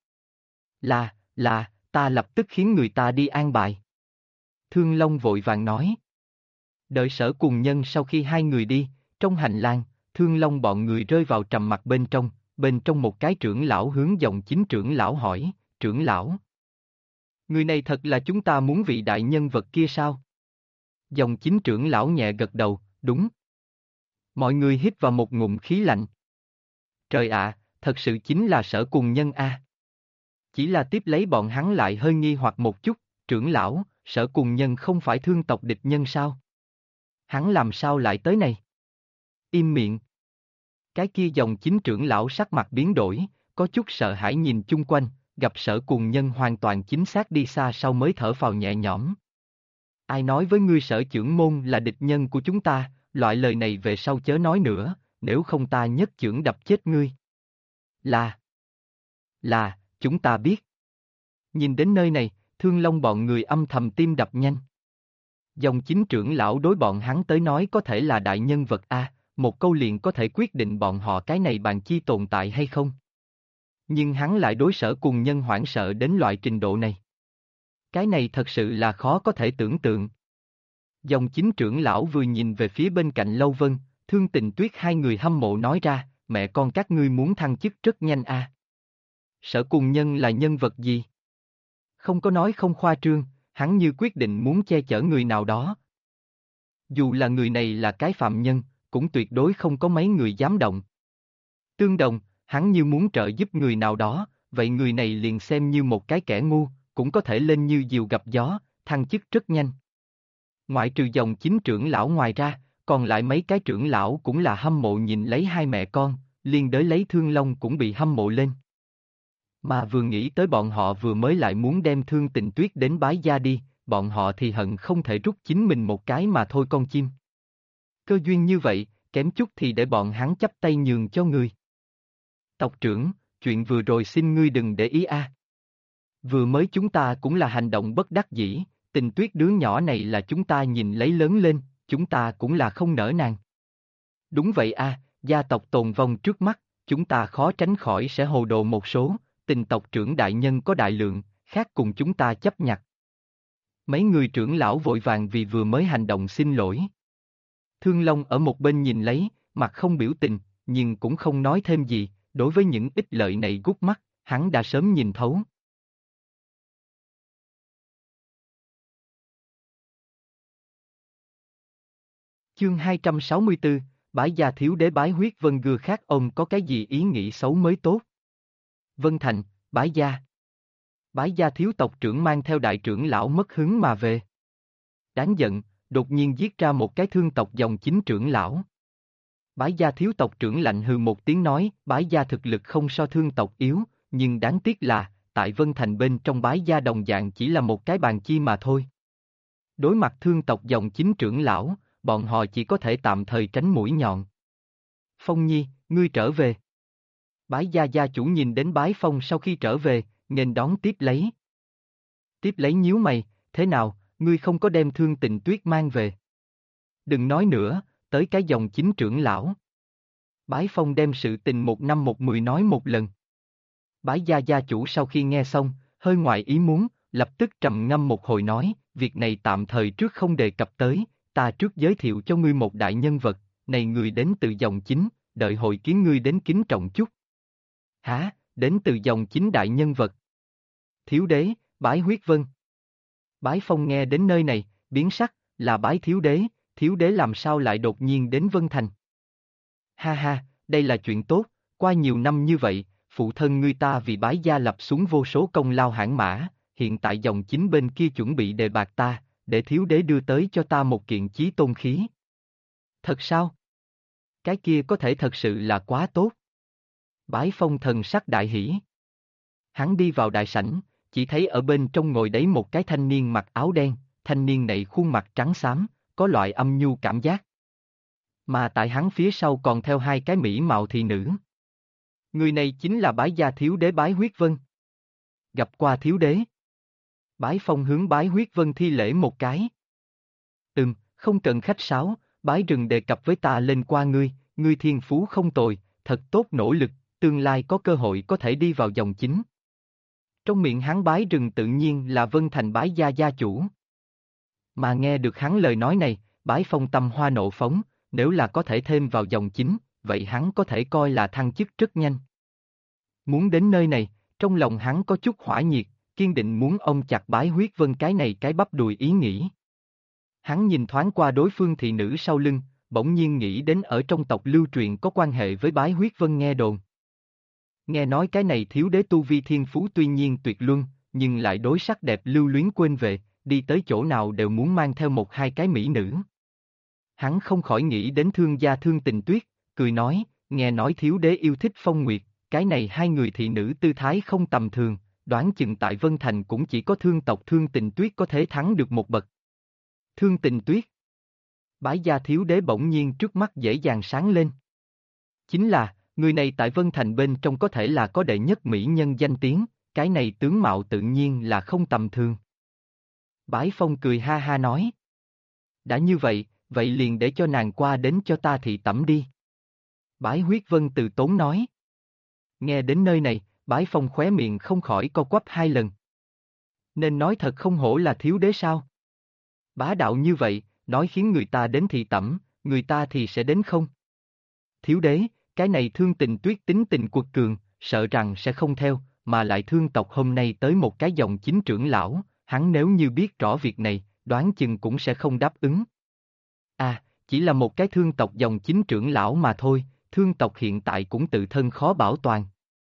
Là, ta lập tức khiến người ta đi an bài. Thương Long vội vàng nói. Đợi sở cùng nhân sau khi hai người đi, trong hành lang, Thương Long bọn người rơi vào trầm mặc bên trong một cái trưởng lão hướng dòng chính trưởng lão hỏi, trưởng lão. Người này thật là chúng ta muốn vị đại nhân vật kia sao? Dòng chính trưởng lão nhẹ gật đầu, đúng. Mọi người hít vào một ngụm khí lạnh. Trời ạ, thật sự chính là sở cùng nhân a. Chỉ là tiếp lấy bọn hắn lại hơi nghi hoặc một chút, trưởng lão, sở cùng nhân không phải Thương tộc địch nhân sao? Hắn làm sao lại tới này? Im miệng. Cái kia dòng chính trưởng lão sắc mặt biến đổi, có chút sợ hãi nhìn chung quanh, gặp sở cùng nhân hoàn toàn chính xác đi xa sau mới thở phào nhẹ nhõm. Ai nói với ngươi sở trưởng môn là địch nhân của chúng ta, loại lời này về sau chớ nói nữa, nếu không ta nhất chưởng đập chết ngươi. Là, chúng ta biết. Nhìn đến nơi này, Thương Long bọn người âm thầm tim đập nhanh. Dòng chính trưởng lão đối bọn hắn tới nói có thể là đại nhân vật A, một câu liền có thể quyết định bọn họ cái này bàn chi tồn tại hay không. Nhưng hắn lại đối Sở Cùng Nhân hoảng sợ đến loại trình độ này. Cái này thật sự là khó có thể tưởng tượng. Dòng chính trưởng lão vừa nhìn về phía bên cạnh Lâu Vân, Thương Tình Tuyết hai người hâm mộ nói ra, mẹ con các ngươi muốn thăng chức rất nhanh a. Sở Cùng Nhân là nhân vật gì? Không có nói không khoa trương, hắn như quyết định muốn che chở người nào đó. Dù là người này là cái phạm nhân, cũng tuyệt đối không có mấy người dám động. Tương đồng, hắn như muốn trợ giúp người nào đó, vậy người này liền xem như một cái kẻ ngu, cũng có thể lên như diều gặp gió, thăng chức rất nhanh. Ngoại trừ dòng chính trưởng lão ngoài ra, còn lại mấy cái trưởng lão cũng là hâm mộ nhìn lấy hai mẹ con, liên đới lấy Thương Long cũng bị hâm mộ lên. Mà vừa nghĩ tới bọn họ vừa mới lại muốn đem Thương Tình Tuyết đến bái gia đi, bọn họ thì hận không thể rút chính mình một cái mà thôi con chim. Cơ duyên như vậy, kém chút thì để bọn hắn chắp tay nhường cho ngươi. Tộc trưởng, chuyện vừa rồi xin ngươi đừng để ý a. Vừa mới chúng ta cũng là hành động bất đắc dĩ, Tình Tuyết đứa nhỏ này là chúng ta nhìn lấy lớn lên, chúng ta cũng là không nỡ nàng. Đúng vậy a, gia tộc tồn vong trước mắt, chúng ta khó tránh khỏi sẽ hồ đồ một số, Tình tộc trưởng đại nhân có đại lượng, khác cùng chúng ta chấp nhặt. Mấy người trưởng lão vội vàng vì vừa mới hành động xin lỗi. Thương Long ở một bên nhìn lấy, mặt không biểu tình, nhưng cũng không nói thêm gì, đối với những ích lợi này gút mắt, hắn đã sớm nhìn thấu. Chương 264, Bái gia thiếu đế bái huyết vân gưa khác ông có cái gì ý nghĩ xấu mới tốt. Vân Thành, bái gia. Bái gia thiếu tộc trưởng mang theo đại trưởng lão mất hứng mà về. Đáng giận, đột nhiên giết ra một cái thương tộc dòng chính trưởng lão. Bái gia thiếu tộc trưởng lạnh hừ một tiếng nói, bái gia thực lực không so thương tộc yếu, nhưng đáng tiếc là, tại Vân Thành bên trong bái gia đồng dạng chỉ là một cái bàn chi mà thôi. Đối mặt thương tộc dòng chính trưởng lão, bọn họ chỉ có thể tạm thời tránh mũi nhọn. Phong Nhi, ngươi trở về. Bái gia gia chủ nhìn đến Bái Phong sau khi trở về, nghênh đón tiếp lấy. Tiếp lấy nhíu mày, thế nào, ngươi không có đem Thương Tình Tuyết mang về. Đừng nói nữa, tới cái dòng chính trưởng lão. Bái Phong đem sự tình một năm một mười nói một lần. Bái gia gia chủ sau khi nghe xong, hơi ngoài ý muốn, lập tức trầm ngâm một hồi nói, việc này tạm thời trước không đề cập tới, ta trước giới thiệu cho ngươi một đại nhân vật, này người đến từ dòng chính, đợi hội kiến ngươi đến kính trọng chút. Hả, đến từ dòng chính đại nhân vật. Thiếu đế, Bái huyết vân. Bái Phong nghe đến nơi này, biến sắc, là Bái thiếu đế làm sao lại đột nhiên đến Vân Thành. Ha ha, đây là chuyện tốt, qua nhiều năm như vậy, phụ thân ngươi ta vì Bái gia lập xuống vô số công lao hãn mã, hiện tại dòng chính bên kia chuẩn bị đề bạt ta, để thiếu đế đưa tới cho ta một kiện chí tôn khí. Thật sao? Cái kia có thể thật sự là quá tốt. Bái Phong thần sắc đại hỉ. Hắn đi vào đại sảnh, chỉ thấy ở bên trong ngồi đấy một cái thanh niên mặc áo đen, thanh niên này khuôn mặt trắng xám, có loại âm nhu cảm giác. Mà tại hắn phía sau còn theo hai cái mỹ mạo thị nữ. Người này chính là Bái gia thiếu đế Bái huyết vân. Gặp qua thiếu đế. Bái Phong hướng Bái huyết vân thi lễ một cái. Không cần khách sáo, Bái rừng đề cập với ta lên qua ngươi thiên phú không tồi, thật tốt nỗ lực, tương lai có cơ hội có thể đi vào dòng chính. Trong miệng hắn Bái rừng tự nhiên là Vân Thành Bái gia gia chủ. Mà nghe được hắn lời nói này, Bái Phong tâm hoa nộ phóng, nếu là có thể thêm vào dòng chính, vậy hắn có thể coi là thăng chức rất nhanh. Muốn đến nơi này, trong lòng hắn có chút hỏa nhiệt, kiên định muốn ôm chặt Bái huyết vân cái này cái bắp đùi ý nghĩ. Hắn nhìn thoáng qua đối phương thị nữ sau lưng, bỗng nhiên nghĩ đến ở trong tộc lưu truyền có quan hệ với Bái huyết vân nghe đồn. Nghe nói cái này thiếu đế tu vi thiên phú tuy nhiên tuyệt luân, nhưng lại đối sắc đẹp lưu luyến quên về, đi tới chỗ nào đều muốn mang theo một hai cái mỹ nữ. Hắn không khỏi nghĩ đến thương gia Thương Tình Tuyết, cười nói, nghe nói thiếu đế yêu thích Phong Nguyệt, cái này hai người thị nữ tư thái không tầm thường, đoán chừng tại Vân Thành cũng chỉ có thương tộc Thương Tình Tuyết có thể thắng được một bậc. Thương Tình Tuyết. Bái gia thiếu đế bỗng nhiên trước mắt dễ dàng sáng lên. Chính là, người này tại Vân Thành bên trong có thể là có đệ nhất mỹ nhân danh tiếng, cái này tướng mạo tự nhiên là không tầm thường. Bái Phong cười ha ha nói. Đã như vậy, vậy liền để cho nàng qua đến cho ta thị tẩm đi. Bái Huyết Vân từ tốn nói. Nghe đến nơi này, Bái Phong khóe miệng không khỏi co quắp 2 lần. Nên nói thật không hổ là thiếu đế sao? Bá đạo như vậy, nói khiến người ta đến thị tẩm, người ta thì sẽ đến không? Thiếu đế, cái này Thương Tình Tuyết tính tình quật cường, sợ rằng sẽ không theo, mà lại thương tộc hôm nay tới một cái dòng chính trưởng lão, hắn nếu như biết rõ việc này, đoán chừng cũng sẽ không đáp ứng. À, chỉ là một cái thương tộc dòng chính trưởng lão mà thôi, thương tộc hiện tại cũng tự thân khó bảo toàn.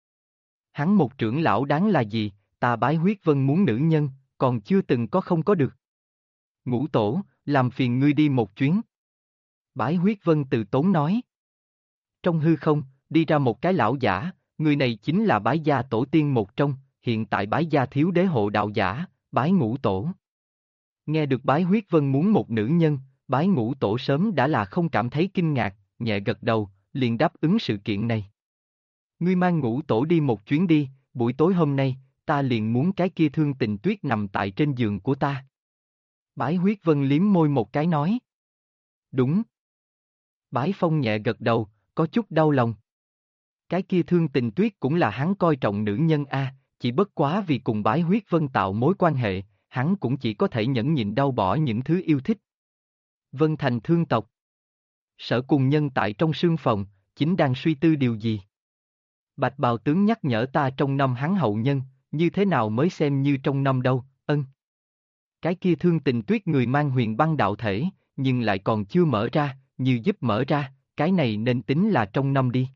Hắn một trưởng lão đáng là gì, ta Bái Huyết Vân muốn nữ nhân, còn chưa từng có không có được. Ngũ tổ, làm phiền ngươi đi một chuyến. Bái Huyết Vân từ tốn nói. Trong hư không, đi ra một cái lão giả, người này chính là Bái gia tổ tiên một trong, hiện tại Bái gia thiếu đế hộ đạo giả, Bái Ngũ Tổ. Nghe được Bái Huyết Vân muốn một nữ nhân, Bái Ngũ Tổ sớm đã là không cảm thấy kinh ngạc, nhẹ gật đầu, liền đáp ứng sự kiện này. Ngươi mang Ngũ Tổ đi một chuyến đi, buổi tối hôm nay, ta liền muốn cái kia Thương Tình Tuyết nằm tại trên giường của ta. Bái Huyết Vân liếm môi một cái nói. Đúng. Bái Phong nhẹ gật đầu, có chút đau lòng. Cái kia Thương Tình Tuyết cũng là hắn coi trọng nữ nhân a, chỉ bất quá vì cùng Bái Huyết Vân tạo mối quan hệ, hắn cũng chỉ có thể nhẫn nhịn đau bỏ những thứ yêu thích. Vân Thành thương tộc. Sở Cùng Nhân tại trong sương phòng, chính đang suy tư điều gì. Bạch Bào tướng nhắc nhở ta trong năm hắn hậu nhân, như thế nào mới xem như trong năm đâu, ân. Cái kia Thương Tình Tuyết người mang huyền băng đạo thể, nhưng lại còn chưa mở ra, như giúp mở ra, cái này nên tính là trong năm đi.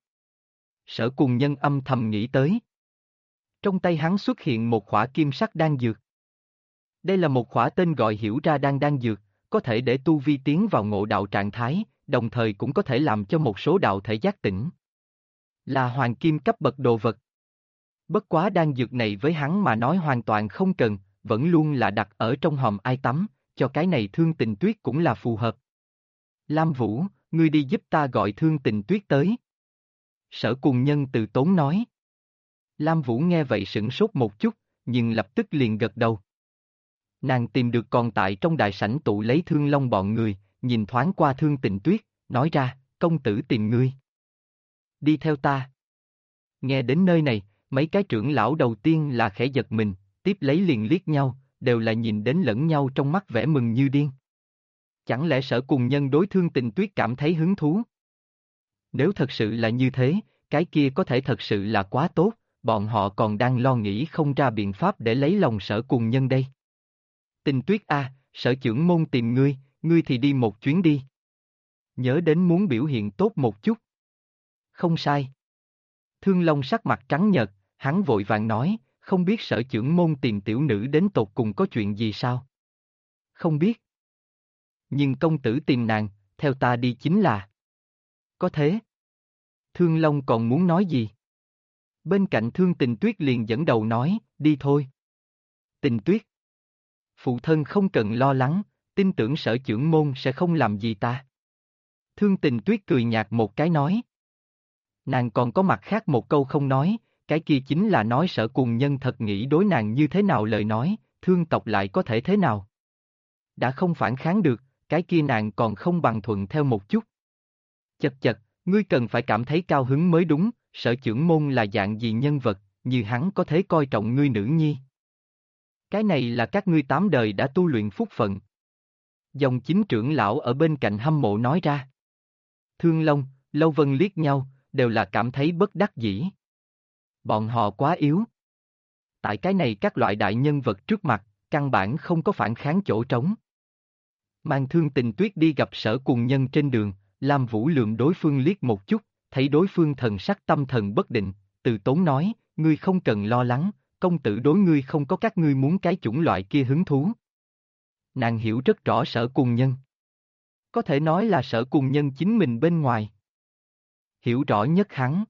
Sở Cùng Nhân âm thầm nghĩ tới. Trong tay hắn xuất hiện một khỏa kim sắc đan dược. Đây là một khỏa tên gọi hiểu ra đan dược, có thể để tu vi tiến vào ngộ đạo trạng thái, đồng thời cũng có thể làm cho một số đạo thể giác tỉnh. Là hoàng kim cấp bậc đồ vật. Bất quá đan dược này với hắn mà nói hoàn toàn không cần, vẫn luôn là đặt ở trong hòm ai tắm, cho cái này Thương Tình Tuyết cũng là phù hợp. Lam Vũ, ngươi đi giúp ta gọi Thương Tình Tuyết tới. Sở Cùng Nhân từ tốn nói. Lam Vũ nghe vậy sửng sốt một chút, nhưng lập tức liền gật đầu. Nàng tìm được còn tại trong đại sảnh tụ lấy Thương Long bọn người, nhìn thoáng qua Thương Tình Tuyết, nói ra, công tử tìm ngươi. Đi theo ta. Nghe đến nơi này, mấy cái trưởng lão đầu tiên là khẽ giật mình, tiếp lấy liền liếc nhau, đều là nhìn đến lẫn nhau trong mắt vẻ mừng như điên. Chẳng lẽ Sở Cùng Nhân đối Thương Tình Tuyết cảm thấy hứng thú? Nếu thật sự là như thế, cái kia có thể thật sự là quá tốt, bọn họ còn đang lo nghĩ không ra biện pháp để lấy lòng Sở Cùng Nhân đây. Tình Tuyết a, Sở trưởng môn tìm ngươi, ngươi thì đi một chuyến đi. Nhớ đến muốn biểu hiện tốt một chút. Không sai. Thương Long sắc mặt trắng nhợt, hắn vội vàng nói, không biết Sở trưởng môn tìm tiểu nữ đến tột cùng có chuyện gì sao? Không biết. Nhưng công tử tìm nàng, theo ta đi chính là. Có thế. Thương Long còn muốn nói gì? Bên cạnh Thương Tình Tuyết liền dẫn đầu nói, đi thôi. Tình Tuyết. Phụ thân không cần lo lắng, tin tưởng Sở trưởng môn sẽ không làm gì ta. Thương Tình Tuyết cười nhạt một cái nói. Nàng còn có mặt khác một câu không nói, cái kia chính là nói Sở Cùng Nhân thật nghĩ đối nàng như thế nào lời nói, thương tộc lại có thể thế nào. Đã không phản kháng được, cái kia nàng còn không bằng thuận theo một chút. Chật chật, ngươi cần phải cảm thấy cao hứng mới đúng, Sở trưởng môn là dạng gì nhân vật, như hắn có thể coi trọng ngươi nữ nhi. Cái này là các ngươi 8 đời đã tu luyện phúc phận. Dòng chính trưởng lão ở bên cạnh hâm mộ nói ra. Thương Long, Lâu Vân liếc nhau, đều là cảm thấy bất đắc dĩ. Bọn họ quá yếu. Tại cái này các loại đại nhân vật trước mặt, căn bản không có phản kháng chỗ trống. Mang Thương Tình Tuyết đi gặp Sở Cùng Nhân trên đường, Lam Vũ lườm đối phương liếc một chút, thấy đối phương thần sắc tâm thần bất định, từ tốn nói, ngươi không cần lo lắng, công tử đối ngươi không có các ngươi muốn cái chủng loại kia hứng thú. Nàng hiểu rất rõ Sở Cùng Nhân. Có thể nói là Sở Cùng Nhân chính mình bên ngoài. Hiểu rõ nhất hắn.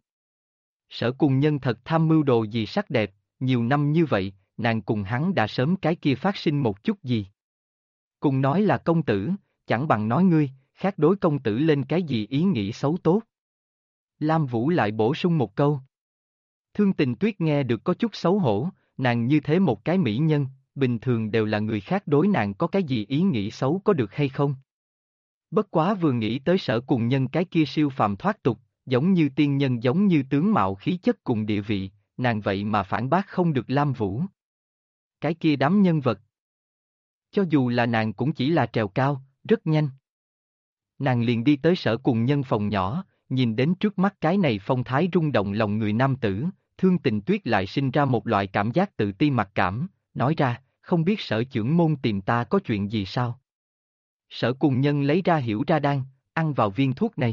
Sở Cùng Nhân thật tham mưu đồ gì sắc đẹp, nhiều năm như vậy, nàng cùng hắn đã sớm cái kia phát sinh một chút gì. Cùng nói là công tử, chẳng bằng nói ngươi, khác đối công tử lên cái gì ý nghĩ xấu tốt. Lam Vũ lại bổ sung một câu. Thương Tình Tuyết nghe được có chút xấu hổ, nàng như thế một cái mỹ nhân, bình thường đều là người khác đối nàng có cái gì ý nghĩ xấu có được hay không? Bất quá vừa nghĩ tới Sở Cùng Nhân cái kia siêu phàm thoát tục, giống như tiên nhân giống như tướng mạo khí chất cùng địa vị, nàng vậy mà phản bác không được Lam Vũ. Cái kia đám nhân vật. Cho dù là nàng cũng chỉ là trèo cao, rất nhanh. Nàng liền đi tới Sở Cùng Nhân phòng nhỏ, nhìn đến trước mắt cái này phong thái rung động lòng người nam tử, Thương Tình Tuyết lại sinh ra một loại cảm giác tự ti mặc cảm, nói ra, không biết Sở trưởng môn tìm ta có chuyện gì sao? Sở Cùng Nhân lấy ra Hiểu Ra Đan, ăn vào viên thuốc này.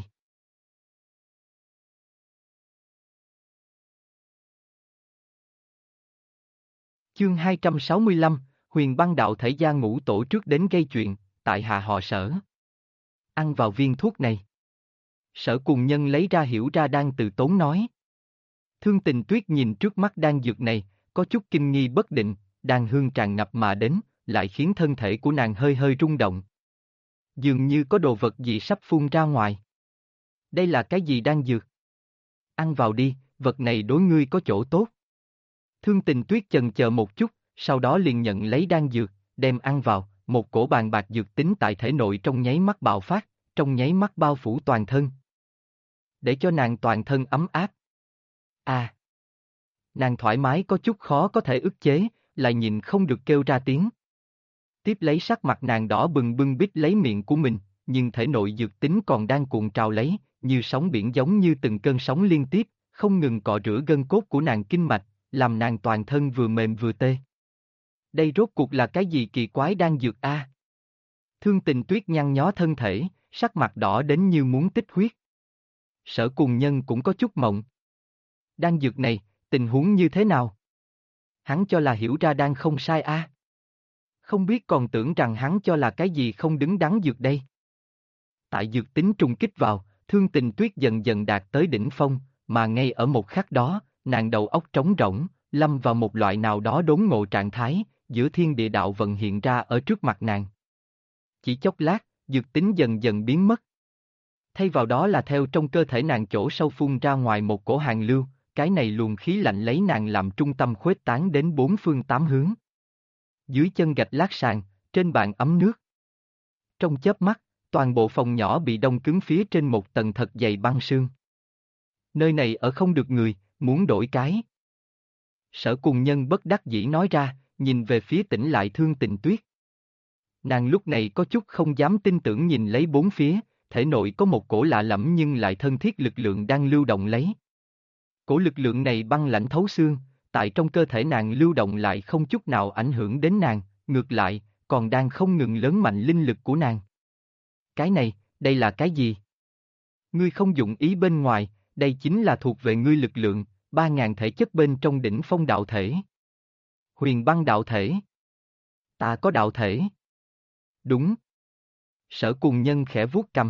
Chương 265, Huyền Băng Đạo Thể Gia Ngũ Tổ trước đến gây chuyện, tại hạ họ Sở. Ăn vào viên thuốc này. Sở Cùng Nhân lấy ra Hiểu Ra Đan từ tốn nói. Thương Tình Tuyết nhìn trước mắt đan dược này, có chút kinh nghi bất định, đan hương tràn ngập mà đến, lại khiến thân thể của nàng hơi hơi rung động. Dường như có đồ vật gì sắp phun ra ngoài. Đây là cái gì đan dược? Ăn vào đi, vật này đối ngươi có chỗ tốt. Thương Tình Tuyết chần chờ một chút, sau đó liền nhận lấy đan dược, đem ăn vào, một cổ bàn bạc dược tính tại thể nội trong nháy mắt bạo phát, trong nháy mắt bao phủ toàn thân. Để cho nàng toàn thân ấm áp. À! Nàng thoải mái có chút khó có thể ức chế, lại nhìn không được kêu ra tiếng. Tiếp lấy sắc mặt nàng đỏ bừng bưng bít lấy miệng của mình, nhưng thể nội dược tính còn đang cuộn trào lấy, như sóng biển giống như từng cơn sóng liên tiếp, không ngừng cọ rửa gân cốt của nàng kinh mạch, làm nàng toàn thân vừa mềm vừa tê. Đây rốt cuộc là cái gì kỳ quái đang dược a? Thương Tình Tuyết nhăn nhó thân thể, sắc mặt đỏ đến như muốn tích huyết. Sở Cùng Nhân cũng có chút mộng. Đan dược này, tình huống như thế nào? Hắn cho là Hiểu Ra Đan không sai a. Không biết còn tưởng rằng hắn cho là cái gì không đứng đắn dược đây. Tại dược tính trùng kích vào, Thương Tình Tuyết dần dần đạt tới đỉnh phong, mà ngay ở một khắc đó, nàng đầu óc trống rỗng, lâm vào một loại nào đó đốn ngộ trạng thái, giữa thiên địa đạo vận hiện ra ở trước mặt nàng. Chỉ chốc lát, dược tính dần dần biến mất. Thay vào đó là theo trong cơ thể nàng chỗ sâu phun ra ngoài một cổ hàn lưu, cái này luồng khí lạnh lấy nàng làm trung tâm khuếch tán đến bốn phương tám hướng. Dưới chân gạch lát sàn, trên bàn ấm nước. Trong chớp mắt, toàn bộ phòng nhỏ bị đông cứng phía trên một tầng thật dày băng sương. Nơi này ở không được người, muốn đổi cái. Sở Cùng Nhân bất đắc dĩ nói ra, nhìn về phía tỉnh lại Thương Tình Tuyết. Nàng lúc này có chút không dám tin tưởng nhìn lấy bốn phía, thể nội có một cổ lạ lẫm nhưng lại thân thiết lực lượng đang lưu động lấy. Cổ lực lượng này băng lạnh thấu xương, tại trong cơ thể nàng lưu động lại không chút nào ảnh hưởng đến nàng, ngược lại, còn đang không ngừng lớn mạnh linh lực của nàng. Cái này, đây là cái gì? Ngươi không dụng ý bên ngoài, đây chính là thuộc về ngươi lực lượng, 3.000 thể chất bên trong đỉnh phong đạo thể. Huyền Băng Đạo Thể. Ta có đạo thể. Đúng. Sở Cùng Nhân khẽ vuốt cằm.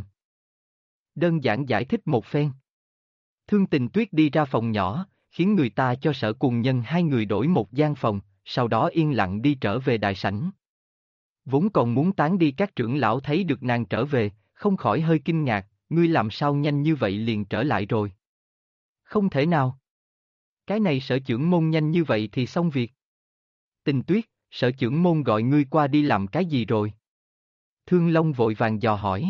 Đơn giản giải thích một phen. Thương Tình Tuyết đi ra phòng nhỏ, khiến người ta cho Sở Cùng Nhân hai người đổi một gian phòng, sau đó yên lặng đi trở về đại sảnh. Vốn còn muốn tán đi các trưởng lão thấy được nàng trở về, không khỏi hơi kinh ngạc, ngươi làm sao nhanh như vậy liền trở lại rồi. Không thể nào. Cái này Sở trưởng môn nhanh như vậy thì xong việc. Tình Tuyết, Sở trưởng môn gọi ngươi qua đi làm cái gì rồi? Thương Long vội vàng dò hỏi.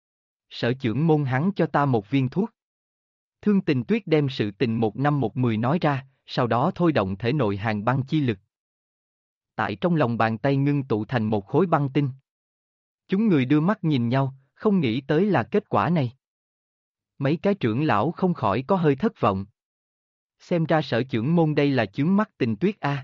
Sở trưởng môn hắn cho ta một viên thuốc. Thương Tình Tuyết đem sự tình 1/10 nói ra, sau đó thôi động thể nội hàn băng chi lực. Tại trong lòng bàn tay ngưng tụ thành một khối băng tinh. Chúng người đưa mắt nhìn nhau, không nghĩ tới là kết quả này. Mấy cái trưởng lão không khỏi có hơi thất vọng. Xem ra Sở trưởng môn đây là chướng mắt Tình Tuyết a.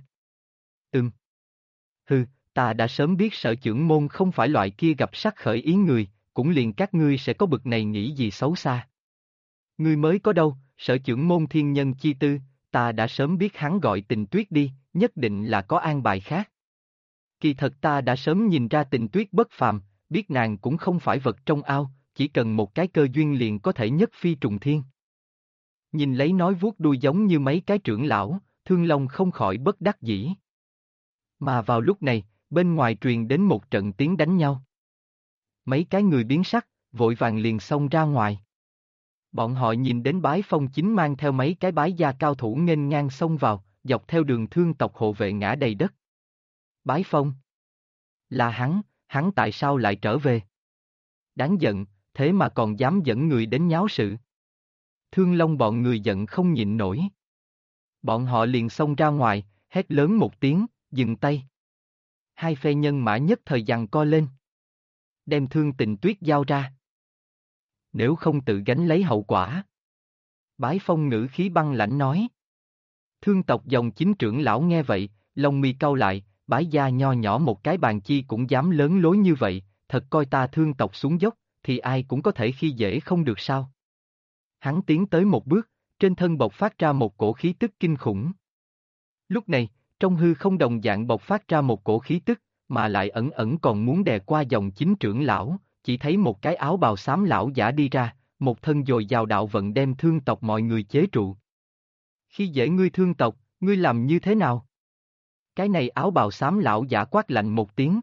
Hừ, ta đã sớm biết Sở trưởng môn không phải loại kia gặp sắc khởi ý người, cũng liền các ngươi sẽ có bực này nghĩ gì xấu xa. Ngươi mới có đâu, Sở trưởng môn thiên nhân chi tư, ta đã sớm biết hắn gọi Tình Tuyết đi, nhất định là có an bài khác. Kỳ thật ta đã sớm nhìn ra Tình Tuyết bất phàm, biết nàng cũng không phải vật trong ao, chỉ cần một cái cơ duyên liền có thể nhất phi trùng thiên. Nhìn lấy nói vuốt đuôi giống như mấy cái trưởng lão, Thương Long không khỏi bất đắc dĩ. Mà vào lúc này, bên ngoài truyền đến một trận tiếng đánh nhau. Mấy cái người biến sắc, vội vàng liền xông ra ngoài. Bọn họ nhìn đến Bái Phong chính mang theo mấy cái bái gia cao thủ nghênh ngang xông vào, dọc theo đường thương tộc hộ vệ ngã đầy đất. Bái Phong. Là hắn tại sao lại trở về? đáng giận, thế mà còn dám dẫn người đến nháo sự. Thương Long bọn người giận không nhịn nổi. Bọn họ liền xông ra ngoài, hét lớn một tiếng, dừng tay. Hai phe nhân mã nhất thời giằng co lên. Đem Thương Tình Tuyết giao ra. Nếu không tự gánh lấy hậu quả. Bái Phong ngữ khí băng lãnh nói. Thương tộc dòng chính trưởng lão nghe vậy, lông mi cau lại, Bái gia nho nhỏ một cái bàn chi cũng dám lớn lối như vậy, thật coi ta Thương tộc xuống dốc, thì ai cũng có thể khi dễ không được sao. Hắn tiến tới một bước, trên thân bộc phát ra một cổ khí tức kinh khủng. Lúc này, trong hư không đồng dạng bộc phát ra một cổ khí tức, mà lại ẩn ẩn còn muốn đè qua dòng chính trưởng lão, chỉ thấy một cái áo bào xám lão giả đi ra, một thân dồi dào đạo vận đem Thương tộc mọi người chế trụ. Khi dễ ngươi Thương tộc, ngươi làm như thế nào? Cái này áo bào xám lão giả quát lạnh một tiếng.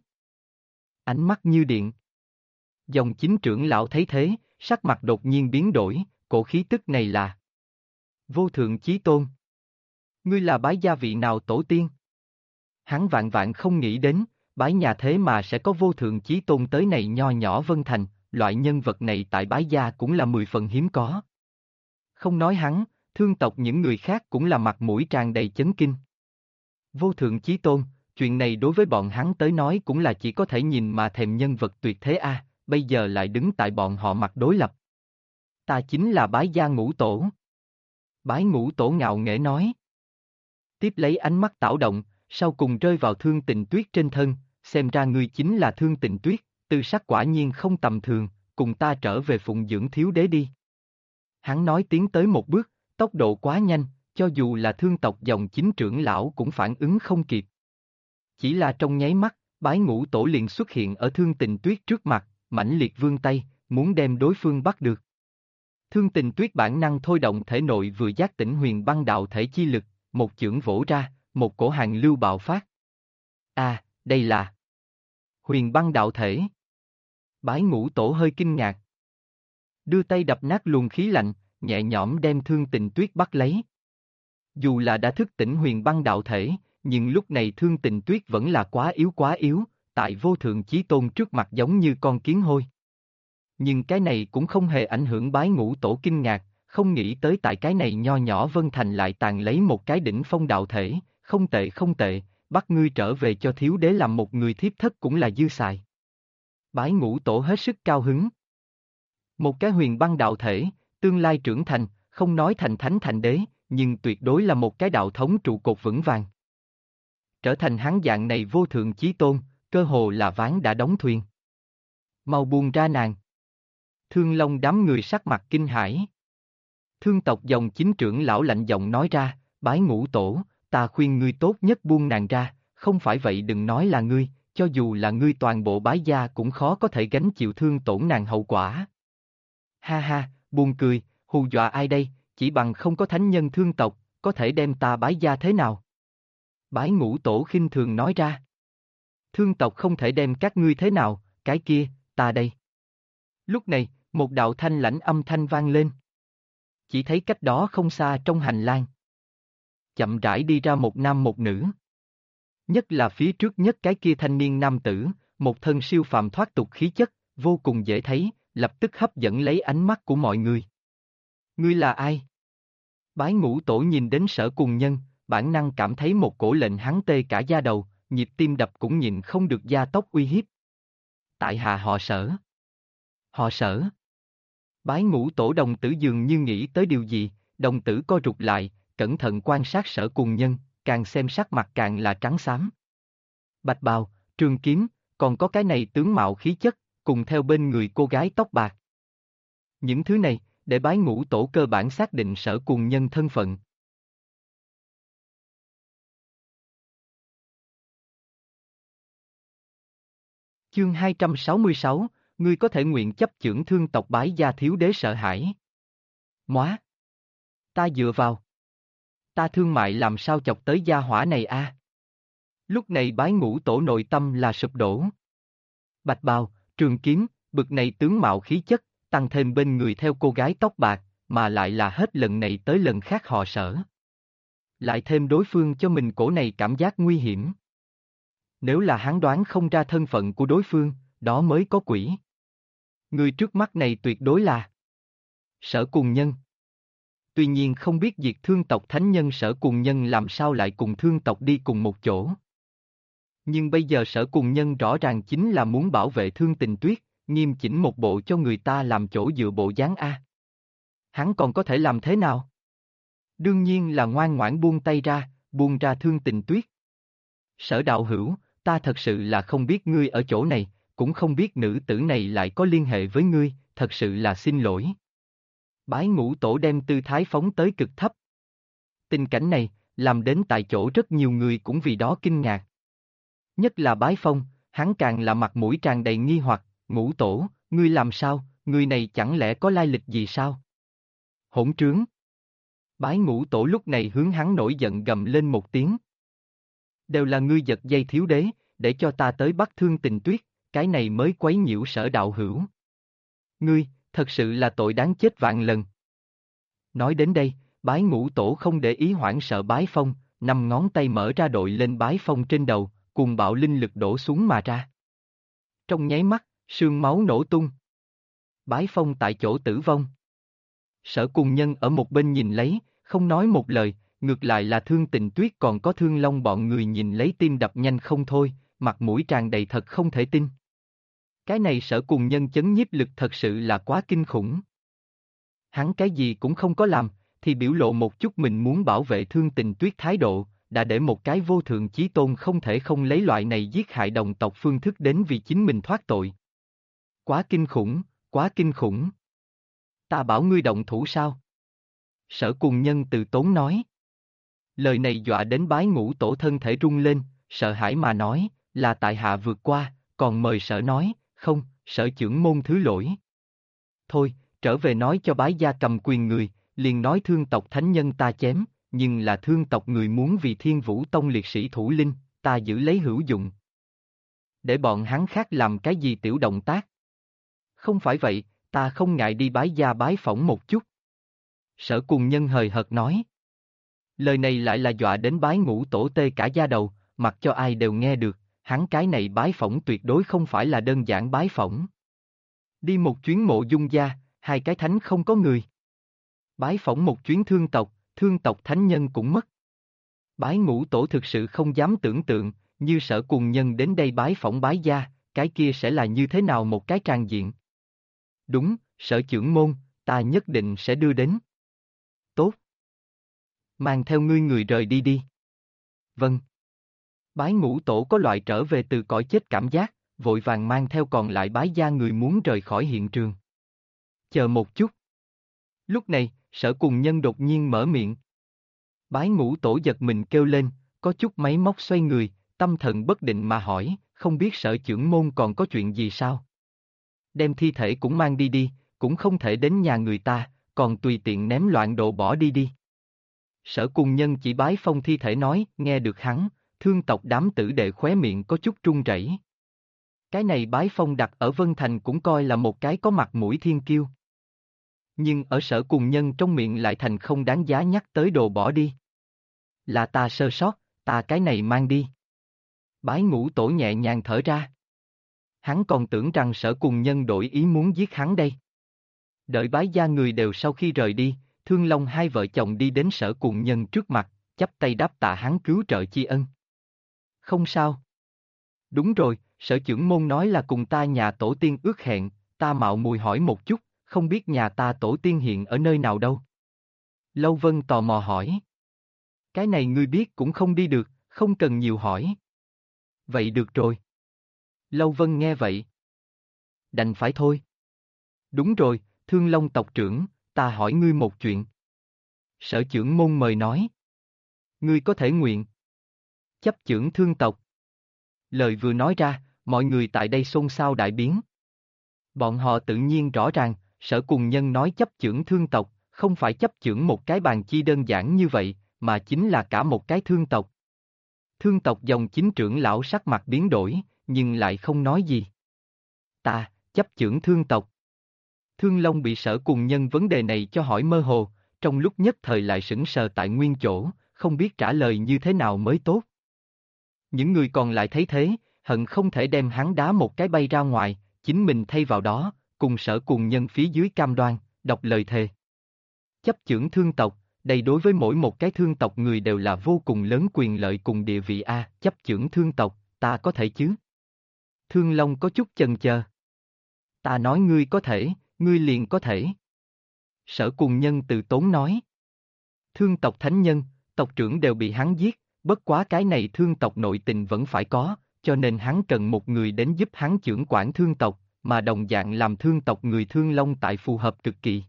Ánh mắt như điện. Dòng chính trưởng lão thấy thế, sắc mặt đột nhiên biến đổi, cổ khí tức này là Vô Thượng Chí Tôn. Ngươi là Bái gia vị nào tổ tiên? Hắn vạn vạn không nghĩ đến, Bái nhà thế mà sẽ có Vô Thượng Chí Tôn tới này nho nhỏ Vân Thành, loại nhân vật này tại Bái gia cũng là 10 phần hiếm có. Không nói hắn, Thương tộc những người khác cũng là mặt mũi tràn đầy chấn kinh. Vô Thượng Chí Tôn, chuyện này đối với bọn hắn tới nói cũng là chỉ có thể nhìn mà thèm nhân vật tuyệt thế a, bây giờ lại đứng tại bọn họ mặt đối lập. Ta chính là Bái gia Ngũ Tổ. Bái Ngũ Tổ ngạo nghễ nói. Tiếp lấy ánh mắt tảo động, sau cùng rơi vào Thương Tình Tuyết trên thân, xem ra ngươi chính là Thương Tình Tuyết, tư sắc quả nhiên không tầm thường, cùng ta trở về phụng dưỡng thiếu đế đi. Hắn nói tiến tới một bước, tốc độ quá nhanh, cho dù là Thương tộc dòng chính trưởng lão cũng phản ứng không kịp. Chỉ là trong nháy mắt, Bái Ngũ Tổ liền xuất hiện ở Thương Tình Tuyết trước mặt, mãnh liệt vươn tay, muốn đem đối phương bắt được. Thương Tình Tuyết bản năng thôi động thể nội vừa giác tỉnh huyền băng đạo thể chi lực, một chưởng vỗ ra, một cổ hàn lưu bạo phát. Đây là huyền băng đạo thể. Bái Ngũ Tổ hơi kinh ngạc. Đưa tay đập nát luồng khí lạnh, nhẹ nhõm đem Thương Tình Tuyết bắt lấy. Dù là đã thức tỉnh huyền băng đạo thể, nhưng lúc này Thương Tình Tuyết vẫn là quá yếu, tại Vô Thượng Chí Tôn trước mặt giống như con kiến hôi. Nhưng cái này cũng không hề ảnh hưởng Bái Ngũ Tổ kinh ngạc, không nghĩ tới tại cái này nho nhỏ Vân Thành lại tàn lấy một cái đỉnh phong đạo thể, không tệ, bắt ngươi trở về cho thiếu đế làm một người thiếp thất cũng là dư xài. Bái Ngũ Tổ hết sức cao hứng. Một cái huyền băng đạo thể, tương lai trưởng thành, không nói thành thánh thành đế, nhưng tuyệt đối là một cái đạo thống trụ cột vững vàng. Trở thành hắn dạng này Vô Thượng Chí Tôn, cơ hồ là ván đã đóng thuyền. Mau buông ra nàng. Thương Long đám người sắc mặt kinh hãi. Thương tộc dòng chính trưởng lão lạnh giọng nói ra, Bái Ngũ Tổ, ta khuyên ngươi tốt nhất buông nàng ra, không phải vậy đừng nói là ngươi, cho dù là ngươi toàn bộ Bái gia cũng khó có thể gánh chịu thương tổn nàng hậu quả. Ha ha, buồn cười, hù dọa ai đây, chỉ bằng không có thánh nhân thương tộc, có thể đem ta Bái gia thế nào? Bái Ngũ Tổ khinh thường nói ra. Thương tộc không thể đem các ngươi thế nào, cái kia, ta đây. Lúc này, một đạo thanh lãnh âm thanh vang lên. Chỉ thấy cách đó không xa trong hành lang. Chậm rãi đi ra một nam một nữ. Nhất là phía trước nhất cái kia thanh niên nam tử, một thân siêu phàm thoát tục khí chất, vô cùng dễ thấy, lập tức hấp dẫn lấy ánh mắt của mọi người. Ngươi là ai? Bái Ngũ Tổ nhìn đến Sở Cùng Nhân, bản năng cảm thấy một cổ lệnh hắn tê cả da đầu, nhịp tim đập cũng nhịn không được gia tốc uy hiếp. Tại hạ họ Sở. Họ Sở. Bái Ngũ Tổ đồng tử dường như nghĩ tới điều gì, đồng tử co rụt lại, cẩn thận quan sát Sở Cùng Nhân, càng xem sắc mặt càng là trắng xám. Bạch bào, trường kiếm, còn có cái này tướng mạo khí chất, cùng theo bên người cô gái tóc bạc. Những thứ này, để Bái Ngũ Tổ cơ bản xác định Sở Cùng Nhân thân phận. Chương 266, ngươi có thể nguyện chấp chưởng thương tộc Bái gia thiếu đế sợ hãi. Móa! Ta dựa vào. Ta thương mại làm sao chọc tới gia hỏa này a? Lúc này Bái Ngũ Tổ nội tâm là sụp đổ. Bạch bào, trường kiếm, bực này tướng mạo khí chất, tăng thêm bên người theo cô gái tóc bạc, mà lại là hết lần này tới lần khác họ Sở. Lại thêm đối phương cho mình cổ này cảm giác nguy hiểm. Nếu là hắn đoán không ra thân phận của đối phương, đó mới có quỷ. Người trước mắt này tuyệt đối là Sở Cùng Nhân. Tuy nhiên không biết diệt thương tộc thánh nhân Sở Cùng Nhân làm sao lại cùng thương tộc đi cùng một chỗ. Nhưng bây giờ Sở Cùng Nhân rõ ràng chính là muốn bảo vệ Thương Tình Tuyết, nghiêm chỉnh một bộ cho người ta làm chỗ dựa bộ dáng A. Hắn còn có thể làm thế nào? Đương nhiên là ngoan ngoãn buông tay ra, buông ra Thương Tình Tuyết. Sở đạo hữu, ta thật sự là không biết ngươi ở chỗ này, cũng không biết nữ tử này lại có liên hệ với ngươi, thật sự là xin lỗi. Bái Ngũ Tổ đem tư thái phóng tới cực thấp. Tình cảnh này, làm đến tại chỗ rất nhiều người cũng vì đó kinh ngạc. Nhất là Bái Phong, hắn càng là mặt mũi tràn đầy nghi hoặc, Ngũ Tổ, ngươi làm sao, người này chẳng lẽ có lai lịch gì sao? Hỗn trướng! Bái Ngũ Tổ lúc này hướng hắn nổi giận gầm lên một tiếng. Đều là ngươi giật dây thiếu đế, để cho ta tới bắt Thương Tình Tuyết, cái này mới quấy nhiễu Sở đạo hữu. Ngươi, thật sự là tội đáng chết vạn lần. Nói đến đây, Bái Ngũ Tổ không để ý hoảng sợ Bái Phong, 5 ngón tay mở ra đội lên Bái Phong trên đầu, cùng bạo linh lực đổ xuống mà ra. Trong nháy mắt, sương máu nổ tung. Bái Phong tại chỗ tử vong. Sở Cùng Nhân ở một bên nhìn lấy, không nói một lời, ngược lại là Thương Tình Tuyết còn có Thương Long bọn người nhìn lấy tim đập nhanh không thôi, mặt mũi tràn đầy thật không thể tin. Cái này Sở Cùng Nhân chấn nhiếp lực thật sự là quá kinh khủng. Hắn cái gì cũng không có làm, thì biểu lộ một chút mình muốn bảo vệ Thương Tình Tuyết thái độ, đã để một cái vô thượng chí tôn không thể không lấy loại này giết hại đồng tộc phương thức đến vì chính mình thoát tội. Quá kinh khủng, quá kinh khủng. Ta bảo ngươi động thủ sao? Sở Cùng Nhân từ tốn nói. Lời này dọa đến Bái Ngũ Tổ thân thể rung lên, sợ hãi mà nói, là tại hạ vượt qua, còn mời sở nói, không, Sở trưởng môn thứ lỗi. Thôi, trở về nói cho Bái gia cầm quyền người, liền nói thương tộc thánh nhân ta chém, nhưng là thương tộc người muốn vì Thiên Vũ Tông liệt sĩ thủ linh, ta giữ lấy hữu dụng. Để bọn hắn khác làm cái gì tiểu động tác? Không phải vậy, ta không ngại đi Bái gia bái phỏng một chút. Sở Cùng Nhân hời hợt nói. Lời này lại là dọa đến Bái Ngũ Tổ tê cả da đầu, mặc cho ai đều nghe được, hắn cái này bái phỏng tuyệt đối không phải là đơn giản bái phỏng. Đi một chuyến Mộ Dung gia, hai cái thánh không có người. Bái phỏng một chuyến thương tộc thánh nhân cũng mất. Bái Ngũ Tổ thực sự không dám tưởng tượng, như Sở Cùng Nhân đến đây bái phỏng Bái gia, cái kia sẽ là như thế nào một cái tràng diện. Đúng, Sở trưởng môn, ta nhất định sẽ đưa đến. Tốt. Mang theo ngươi người rời đi đi. Vâng. Bái Ngũ Tổ có loại trở về từ cõi chết cảm giác, vội vàng mang theo còn lại Bái gia người muốn rời khỏi hiện trường. Chờ một chút. Lúc này, Sở Cùng Nhân đột nhiên mở miệng. Bái Ngũ Tổ giật mình kêu lên, có chút máy móc xoay người, tâm thần bất định mà hỏi, không biết Sở trưởng môn còn có chuyện gì sao? Đem thi thể cũng mang đi đi, cũng không thể đến nhà người ta, còn tùy tiện ném loạn đồ bỏ đi đi. Sở Cùng Nhân chỉ Bái Phong thi thể nói, nghe được hắn, thương tộc đám tử đệ khóe miệng có chút run rẩy. Cái này Bái Phong đặt ở Vân Thành cũng coi là một cái có mặt mũi thiên kiêu. Nhưng ở Sở Cùng Nhân trong miệng lại thành không đáng giá nhắc tới đồ bỏ đi. Là ta sơ sót, ta cái này mang đi. Bái Ngũ Tổ nhẹ nhàng thở ra. Hắn còn tưởng rằng Sở Cùng Nhân đổi ý muốn giết hắn đây. Đợi Bái gia người đều sau khi rời đi, Thương Long hai vợ chồng đi đến Sở Cùng Nhân trước mặt, chắp tay đáp tạ hắn cứu trợ chi ân. Không sao. Đúng rồi, Sở trưởng môn nói là cùng ta nhà tổ tiên ước hẹn, ta mạo muội hỏi một chút, không biết nhà ta tổ tiên hiện ở nơi nào đâu. Lâu Vân tò mò hỏi. Cái này ngươi biết cũng không đi được, không cần nhiều hỏi. Vậy được rồi. Lâu Vân nghe vậy. Đành phải thôi. Đúng rồi, Thương Long tộc trưởng, ta hỏi ngươi một chuyện. Sở trưởng môn mời nói. Ngươi có thể nguyện. Chấp chưởng thương tộc. Lời vừa nói ra, mọi người tại đây xôn xao đại biến. Bọn họ tự nhiên rõ ràng, Sở Cùng Nhân nói chấp chưởng thương tộc, không phải chấp chưởng một cái bàn chi đơn giản như vậy, mà chính là cả một cái thương tộc. Thương tộc dòng chính trưởng lão sắc mặt biến đổi, nhưng lại không nói gì. Ta, chấp chưởng thương tộc. Thương Long bị Sở Cùng Nhân vấn đề này cho hỏi mơ hồ, trong lúc nhất thời lại sững sờ tại nguyên chỗ, không biết trả lời như thế nào mới tốt. Những người còn lại thấy thế, hận không thể đem hắn đá một cái bay ra ngoài, chính mình thay vào đó, cùng Sở Cuồng Nhân phía dưới cam đoan, đọc lời thề. Chấp chưởng thương tộc, đây đối với mỗi một cái thương tộc người đều là vô cùng lớn quyền lợi cùng địa vị a, chấp chưởng thương tộc, ta có thể chứ? Thương Long có chút chần chờ. Ta nói ngươi có thể, ngươi liền có thể. Sở Cuồng Nhân từ tốn nói. Thương tộc thánh nhân, tộc trưởng đều bị hắn giết, bất quá cái này thương tộc nội tình vẫn phải có, cho nên hắn cần một người đến giúp hắn chưởng quản thương tộc, mà đồng dạng làm thương tộc người Thương Long tại phù hợp cực kỳ.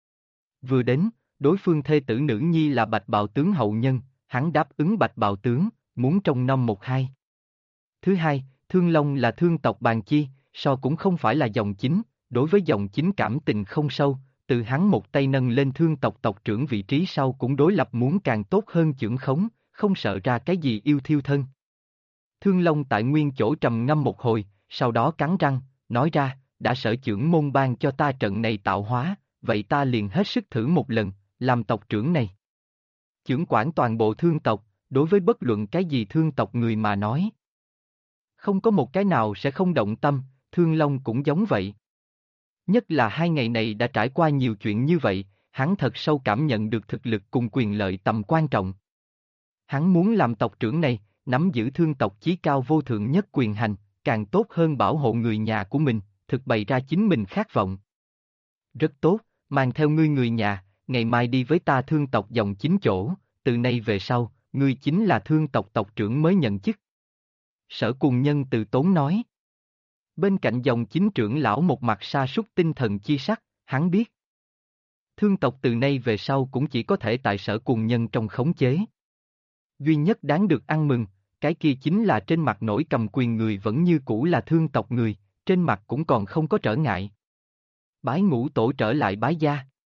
Vừa đến, đối phương thê tử nữ nhi là Bạch Bào tướng hậu nhân, hắn đáp ứng Bạch Bào tướng, muốn trông nom một hai. Thứ hai, Thương Long là thương tộc bàn chi, so cũng không phải là dòng chính, đối với dòng chính cảm tình không sâu, từ hắn một tay nâng lên thương tộc tộc trưởng vị trí sau cũng đối lập muốn càng tốt hơn chưởng khống, không sợ ra cái gì yêu thiêu thân. Thương Long tại nguyên chỗ trầm ngâm một hồi, sau đó cắn răng, nói ra, đã sở trưởng môn ban cho ta trận này tạo hóa, vậy ta liền hết sức thử một lần, làm tộc trưởng này. Chưởng quản toàn bộ thương tộc, đối với bất luận cái gì thương tộc người mà nói. Không có một cái nào sẽ không động tâm, Thương Long cũng giống vậy. Nhất là 2 ngày này đã trải qua nhiều chuyện như vậy, hắn thật sâu cảm nhận được thực lực cùng quyền lợi tầm quan trọng. Hắn muốn làm tộc trưởng này, nắm giữ thương tộc chí cao vô thượng nhất quyền hành, càng tốt hơn bảo hộ người nhà của mình, thực bày ra chính mình khát vọng. Rất tốt, mang theo ngươi người nhà, ngày mai đi với ta thương tộc dòng chính chỗ, từ nay về sau, ngươi chính là thương tộc tộc trưởng mới nhận chức. Sở Cuồng Nhân từ tốn nói. Bên cạnh dòng chính trưởng lão một mặt sa sút tinh thần chi sắc, hắn biết. Thương tộc từ nay về sau cũng chỉ có thể tại Sở Cuồng Nhân trong khống chế. Duy nhất đáng được ăn mừng, cái kia chính là trên mặt nổi cầm quyền người vẫn như cũ là thương tộc người, trên mặt cũng còn không có trở ngại. Bái Ngũ Tổ trở lại Bái Gia.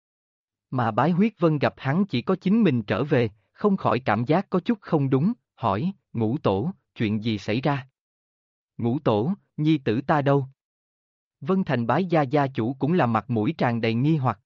Mà Bái Huyết Vân gặp hắn chỉ có chính mình trở về, không khỏi cảm giác có chút không đúng, hỏi, Ngũ Tổ, chuyện gì xảy ra? Ngũ Tổ, nhi tử ta đâu? Vân Thành Bái Gia gia chủ cũng là mặt mũi tràn đầy nghi hoặc.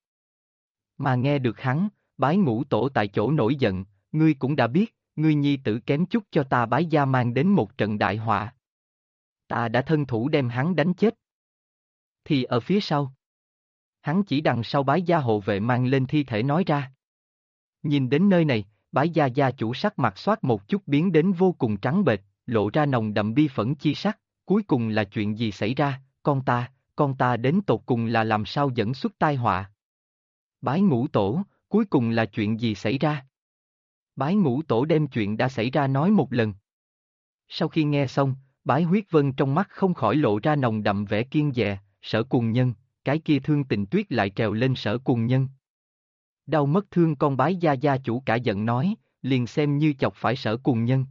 Mà nghe được hắn, Bái Ngũ Tổ tại chỗ nổi giận, ngươi cũng đã biết, ngươi nhi tử kém chút cho ta Bái Gia mang đến một trận đại họa. Ta đã thân thủ đem hắn đánh chết. Thì ở phía sau. Hắn chỉ đằng sau Bái Gia hộ vệ mang lên thi thể nói ra. Nhìn đến nơi này, Bái Gia gia chủ sắc mặt xoát một chút biến đến vô cùng trắng bệch, lộ ra nồng đậm bi phẫn chi sắc, cuối cùng là chuyện gì xảy ra, con ta đến tột cùng là làm sao dẫn xuất tai họa. Bái Ngũ Tổ, cuối cùng là chuyện gì xảy ra? Bái Ngũ Tổ đem chuyện đã xảy ra nói một lần. Sau khi nghe xong, Bái Huyết Vân trong mắt không khỏi lộ ra nồng đậm vẻ kiêng dè, Sở Cuồng Nhân, cái kia Thương Tình Tuyết lại trèo lên Sở Cuồng Nhân. Đau mất thương con Bái Gia gia chủ cả giận nói, liền xem như chọc phải Sở Cuồng Nhân.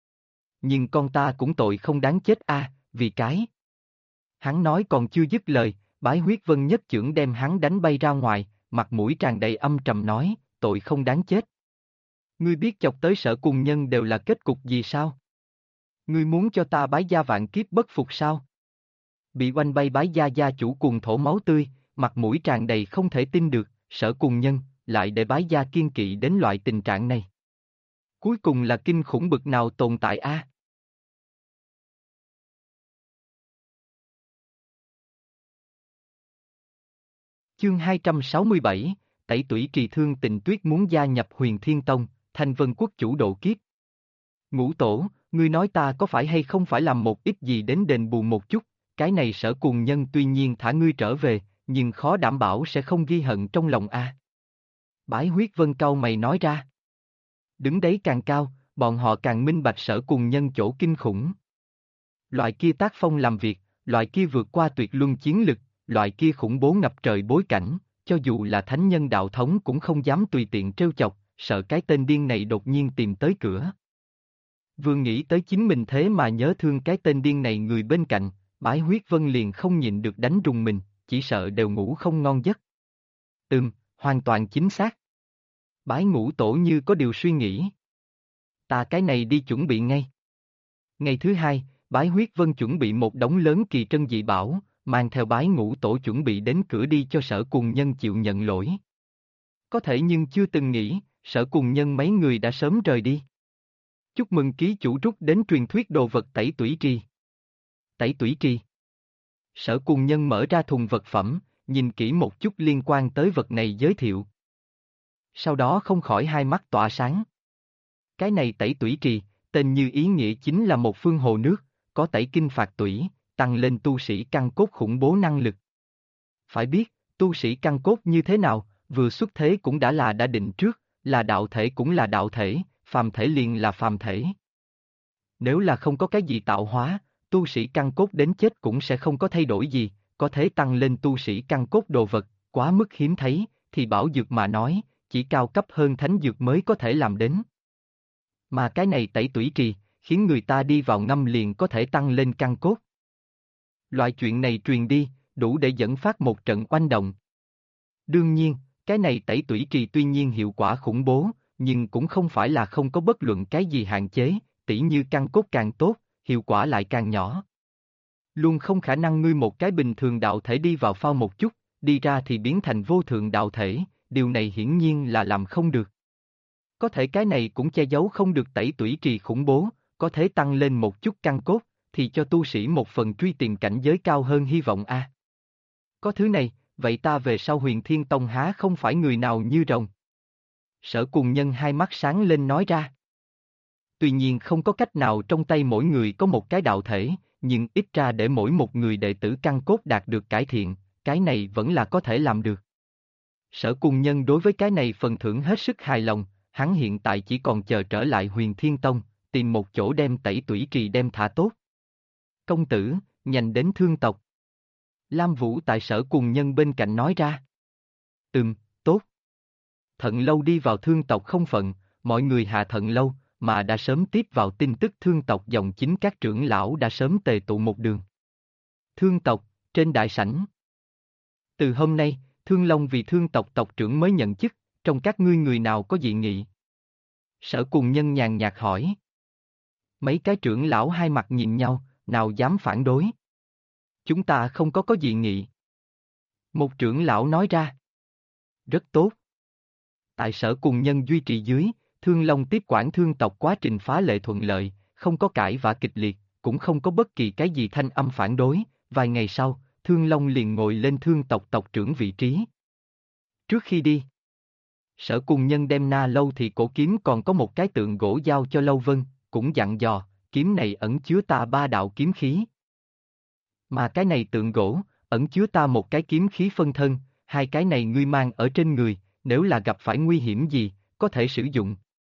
Nhưng con ta cũng tội không đáng chết a, vì cái. Hắn nói còn chưa dứt lời, Bái Huyết Vân nhất chưởng đem hắn đánh bay ra ngoài, mặt mũi tràn đầy âm trầm nói, tội không đáng chết. Ngươi biết chọc tới Sở Cuồng Nhân đều là kết cục gì sao? Ngươi muốn cho ta Bái Gia vạn kiếp bất phục sao? Bị oanh bay Bái Gia gia chủ cuồng thổ máu tươi, mặt mũi tràn đầy không thể tin được, Sở Cuồng Nhân, lại để Bái Gia kiên kỵ đến loại tình trạng này. Cuối cùng là kinh khủng bực nào tồn tại a? Chương 267, Tẩy Tủy Trì Thương Tình Tuyết muốn gia nhập Huyền Thiên Tông, Thanh Vân Quốc chủ độ kiếp. Ngũ Tổ, ngươi nói ta có phải hay không phải làm một ít gì đến đền bù một chút, cái này Sở Cuồng Nhân tuy nhiên thả ngươi trở về, nhưng khó đảm bảo sẽ không ghi hận trong lòng a. Bái Huyết Vân cau mày nói ra. Đứng đấy càng cao, bọn họ càng minh bạch Sở Cuồng Nhân chỗ kinh khủng. Loại kia tác phong làm việc, loại kia vượt qua tuyệt luân chiến lực, loại kia khủng bố ngập trời bối cảnh, cho dù là thánh nhân đạo thống cũng không dám tùy tiện trêu chọc, sợ cái tên điên này đột nhiên tìm tới cửa. Vừa nghĩ tới chính mình thế mà nhớ thương cái tên điên này người bên cạnh, Bái Huyết Vân liền không nhịn được đánh rùng mình, chỉ sợ đều ngủ không ngon giấc. Hoàn toàn chính xác. Bái Ngũ Tổ như có điều suy nghĩ. Ta cái này đi chuẩn bị ngay. Ngày thứ hai, Bái Huyết Vân chuẩn bị một đống lớn kỳ trân dị bảo, mang theo Bái Ngũ Tổ chuẩn bị đến cửa đi cho Sở Cuồng Nhân chịu nhận lỗi. Có thể nhưng chưa từng nghĩ, Sở Cuồng Nhân mấy người đã sớm rời đi. Chúc mừng ký chủ rút đến truyền thuyết đồ vật Tẩy Tủy Trì. Tẩy Tủy Trì. Sở Cùng Nhân mở ra thùng vật phẩm, nhìn kỹ một chút liên quan tới vật này giới thiệu. Sau đó không khỏi hai mắt tỏa sáng. Cái này tẩy tủy trì, tên như ý nghĩa chính là một phương hồ nước, có tẩy kinh phạt tủy, tăng lên tu sĩ căn cốt khủng bố năng lực. Phải biết, tu sĩ căn cốt như thế nào, vừa xuất thế cũng đã định trước, là đạo thể cũng là đạo thể, phàm thể liền là phàm thể. Nếu là không có cái gì tạo hóa, tu sĩ căn cốt đến chết cũng sẽ không có thay đổi gì, có thể tăng lên tu sĩ căn cốt đồ vật, quá mức hiếm thấy, thì bảo dược mà nói, chỉ cao cấp hơn thánh dược mới có thể làm đến. Mà cái này tẩy tủy trì, khiến người ta đi vào ngâm liền có thể tăng lên căn cốt. Loại chuyện này truyền đi, đủ để dẫn phát một trận oanh động. Đương nhiên, cái này tẩy tủy trì tuy nhiên hiệu quả khủng bố, nhưng cũng không phải là không có bất luận cái gì hạn chế, tỉ như căn cốt càng tốt, hiệu quả lại càng nhỏ. Luôn không khả năng ngươi một cái bình thường đạo thể đi vào phao một chút, đi ra thì biến thành vô thượng đạo thể, điều này hiển nhiên là làm không được. Có thể cái này cũng che giấu không được tẩy tủy trì khủng bố, có thể tăng lên một chút căn cốt, thì cho tu sĩ một phần truy tìm cảnh giới cao hơn hy vọng a. Có thứ này, vậy ta về sau Huyền Thiên Tông há không phải người nào như rồng. Sở Cùng Nhân hai mắt sáng lên nói ra. Tuy nhiên không có cách nào trong tay mỗi người có một cái đạo thể, nhưng ít ra để mỗi một người đệ tử căn cốt đạt được cải thiện, cái này vẫn là có thể làm được. Sở Cùng Nhân đối với cái này phần thưởng hết sức hài lòng, hắn hiện tại chỉ còn chờ trở lại Huyền Thiên Tông, tìm một chỗ đem tẩy tủy trì đem thả tốt. Công tử, nhanh đến thương tộc. Lam Vũ tại Sở Cùng Nhân bên cạnh nói ra. Tốt. Thận lâu đi vào thương tộc không phận, mọi người hạ thận lâu, mà đã sớm tiếp vào tin tức thương tộc dòng chính các trưởng lão đã sớm tề tụ một đường. Thương tộc, trên đại sảnh. Từ hôm nay, Thương Long vì thương tộc tộc trưởng mới nhận chức, trong các ngươi người nào có dị nghị? Sở Cùng Nhân nhàn nhạt hỏi. Mấy cái trưởng lão hai mặt nhìn nhau, nào dám phản đối? Chúng ta không có dị nghị. Một trưởng lão nói ra. Rất tốt. Tại Sở Cùng Nhân duy trì dưới, Thương Long tiếp quản thương tộc quá trình phá lệ thuận lợi, không có cãi vã kịch liệt, cũng không có bất kỳ cái gì thanh âm phản đối, vài ngày sau, Thương Long liền ngồi lên thương tộc tộc trưởng vị trí. Trước khi đi, Sở Cùng Nhân đem Na Lâu Thị cổ kiếm còn có một cái tượng gỗ giao cho Lâu Vân, cũng dặn dò, kiếm này ẩn chứa ta ba đạo kiếm khí. Mà cái này tượng gỗ, ẩn chứa ta một cái kiếm khí phân thân, hai cái này ngươi mang ở trên người, nếu là gặp phải nguy hiểm gì, có thể sử dụng.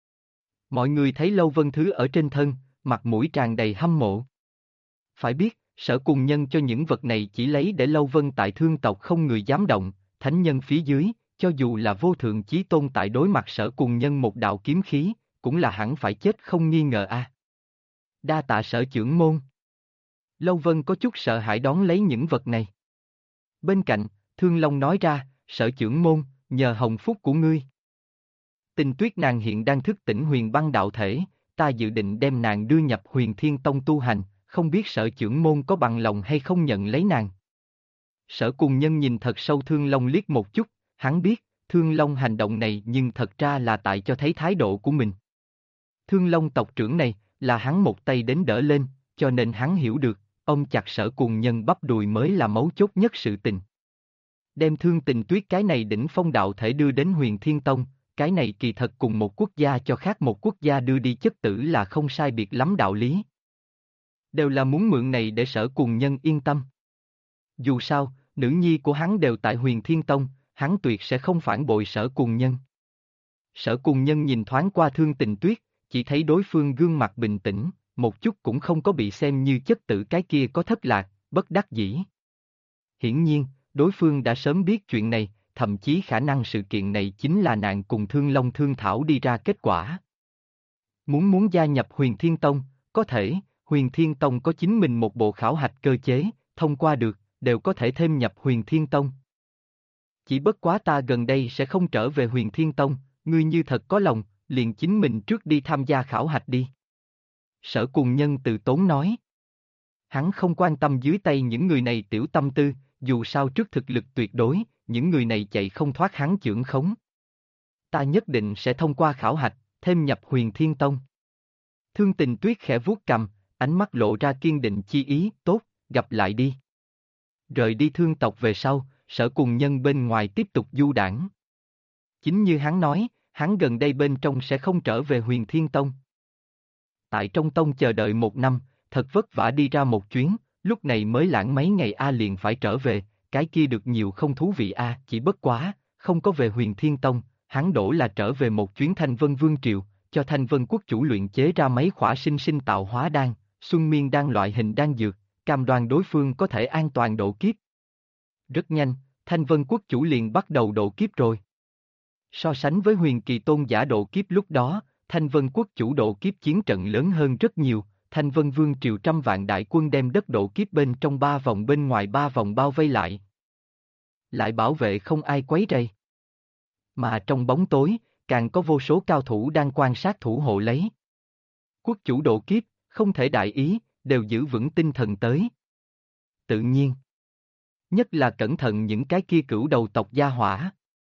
Mọi người thấy Lâu Vân thứ ở trên thân, mặt mũi tràn đầy hâm mộ. Phải biết, Sở Cùng Nhân cho những vật này chỉ lấy để Lâu Vân tại thương tộc không người dám động, thánh nhân phía dưới, cho dù là vô thượng chí tôn tại đối mặt Sở Cùng Nhân một đạo kiếm khí, cũng là hẳn phải chết không nghi ngờ a. Đa tạ Sở trưởng môn. Lâu Vân có chút sợ hãi đón lấy những vật này. Bên cạnh, Thương Long nói ra, Sở trưởng môn, nhờ hồng phúc của ngươi. Tình Tuyết nàng hiện đang thức tỉnh huyền băng đạo thể, ta dự định đem nàng đưa nhập Huyền Thiên Tông tu hành, không biết Sở trưởng môn có bằng lòng hay không nhận lấy nàng. Sở Cùng Nhân nhìn thật sâu Thương Long liếc một chút, hắn biết, Thương Long hành động này nhưng thật ra là tại cho thấy thái độ của mình. Thương Long tộc trưởng này, là hắn một tay đến đỡ lên, cho nên hắn hiểu được, ôm chặt Sở Cùng Nhân bắp đùi mới là mấu chốt nhất sự tình. Đem Thương Tình Tuyết cái này đỉnh phong đạo thể đưa đến Huyền Thiên Tông, cái này kỳ thật cùng một quốc gia cho khác một quốc gia đưa đi chất tử là không sai biệt lắm đạo lý. Đều là muốn mượn này để Sở Cùng Nhân yên tâm. Dù sao, nữ nhi của hắn đều tại Huyền Thiên Tông, hắn tuyệt sẽ không phản bội Sở Cùng Nhân. Sở Cùng Nhân nhìn thoáng qua Thương Tình Tuyết, chỉ thấy đối phương gương mặt bình tĩnh, một chút cũng không có bị xem như chất tử cái kia có thất lạc, bất đắc dĩ. Hiển nhiên, đối phương đã sớm biết chuyện này, thậm chí khả năng sự kiện này chính là nàng cùng Thương Long thương thảo đi ra kết quả. Muốn gia nhập Huyền Thiên Tông, có thể, Huyền Thiên Tông có chính mình một bộ khảo hạch cơ chế, thông qua được, đều có thể thêm nhập Huyền Thiên Tông. Chỉ bất quá ta gần đây sẽ không trở về Huyền Thiên Tông, ngươi như thật có lòng, liền chính mình trước đi tham gia khảo hạch đi. Sở Cùng Nhân từ tốn nói. Hắn không quan tâm dưới tay những người này tiểu tâm tư, dù sao trước thực lực tuyệt đối, những người này chạy không thoát hắn chưởng khống. Ta nhất định sẽ thông qua khảo hạch, thêm nhập Huyền Thiên Tông. Thương Tình Tuyết khẽ vuốt cằm, ánh mắt lộ ra kiên định chi ý, tốt, gặp lại đi. Rời đi thương tộc về sau, Sở Cùng Nhân bên ngoài tiếp tục du đãng. Chính như hắn nói, hắn gần đây bên trong sẽ không trở về Huyền Thiên Tông. Tại trong tông chờ đợi 1 năm, thật vất vả đi ra một chuyến, lúc này mới lãng mấy ngày liền phải trở về, cái kia được nhiều không thú vị chỉ bất quá, không có về Huyền Thiên Tông, hắn đổ là trở về một chuyến Thanh Vân Vương Triều, cho Thanh Vân Quốc chủ luyện chế ra mấy khỏa sinh sinh tạo hóa đan, xuân miên đan loại hình đan dược, cam đoan đối phương có thể an toàn độ kiếp. Rất nhanh, Thanh Vân Quốc chủ liền bắt đầu độ kiếp rồi. So sánh với Huyền Kỳ Tôn giả độ kiếp lúc đó, Thanh Vân Quốc chủ độ kiếp chiến trận lớn hơn rất nhiều, Thanh Vân Vương triều 100 vạn đại quân đem đất độ kiếp bên trong 3 vòng bên ngoài 3 vòng bao vây lại. Lại bảo vệ không ai quấy rầy. Mà trong bóng tối, càng có vô số cao thủ đang quan sát thủ hộ lấy. Quốc chủ độ kiếp, không thể đại ý, đều giữ vững tinh thần tới. Tự nhiên. Nhất là cẩn thận những cái kia cửu đầu tộc gia hỏa.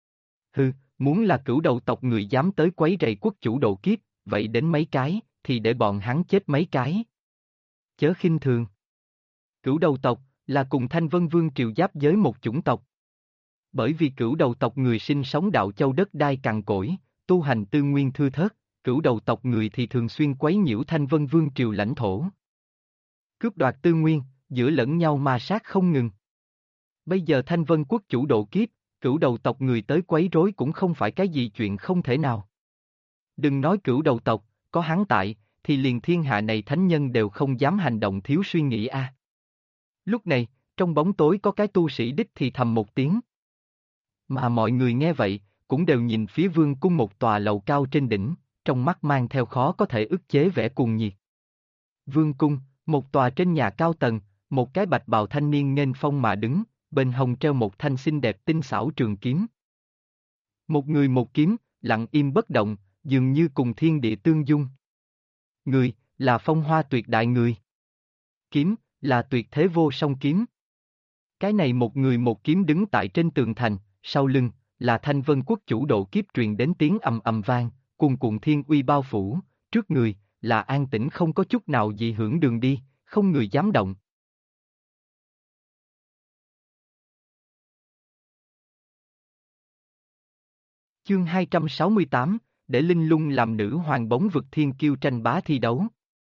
Muốn là cửu đầu tộc người dám tới quấy rầy quốc chủ độ kiếp, vậy đến mấy cái, thì để bọn hắn chết mấy cái. Chớ khinh thường. Cửu đầu tộc, là cùng Thanh Vân Vương triều giáp giới một chủng tộc. Bởi vì cửu đầu tộc người sinh sống đạo châu đất đai cằn cỗi, tu hành tư nguyên thưa thớt, cửu đầu tộc người thì thường xuyên quấy nhiễu Thanh Vân Vương triều lãnh thổ. Cướp đoạt tư nguyên, giữa lẫn nhau ma sát không ngừng. Bây giờ Thanh Vân quốc chủ độ kiếp, cửu đầu tộc người tới quấy rối cũng không phải cái gì chuyện không thể nào. Đừng nói cửu đầu tộc, có hắn tại, thì liền thiên hạ này thánh nhân đều không dám hành động thiếu suy nghĩ Lúc này, trong bóng tối có cái tu sĩ đích thì thầm một tiếng. Mà mọi người nghe vậy, cũng đều nhìn phía vương cung một tòa lầu cao trên đỉnh, trong mắt mang theo khó có thể ức chế vẻ cuồng nhiệt. Vương cung, một tòa trên nhà cao tầng, một cái bạch bào thanh niên nghênh phong mà đứng, bên hông treo một thanh xinh đẹp tinh xảo trường kiếm. Một người một kiếm, lặng im bất động, dường như cùng thiên địa tương dung. Người, là phong hoa tuyệt đại người. Kiếm, là tuyệt thế vô song kiếm. Cái này một người một kiếm đứng tại trên tường thành, sau lưng, là Thanh Vân quốc chủ độ kiếp truyền đến tiếng ầm ầm vang, cuồn cuộn thiên uy bao phủ, trước người, là an tĩnh không có chút nào dị hưởng đường đi, không người dám động. Chương 268, để Linh Lung làm nữ hoàng bóng vực thiên kiêu tranh bá thi đấu.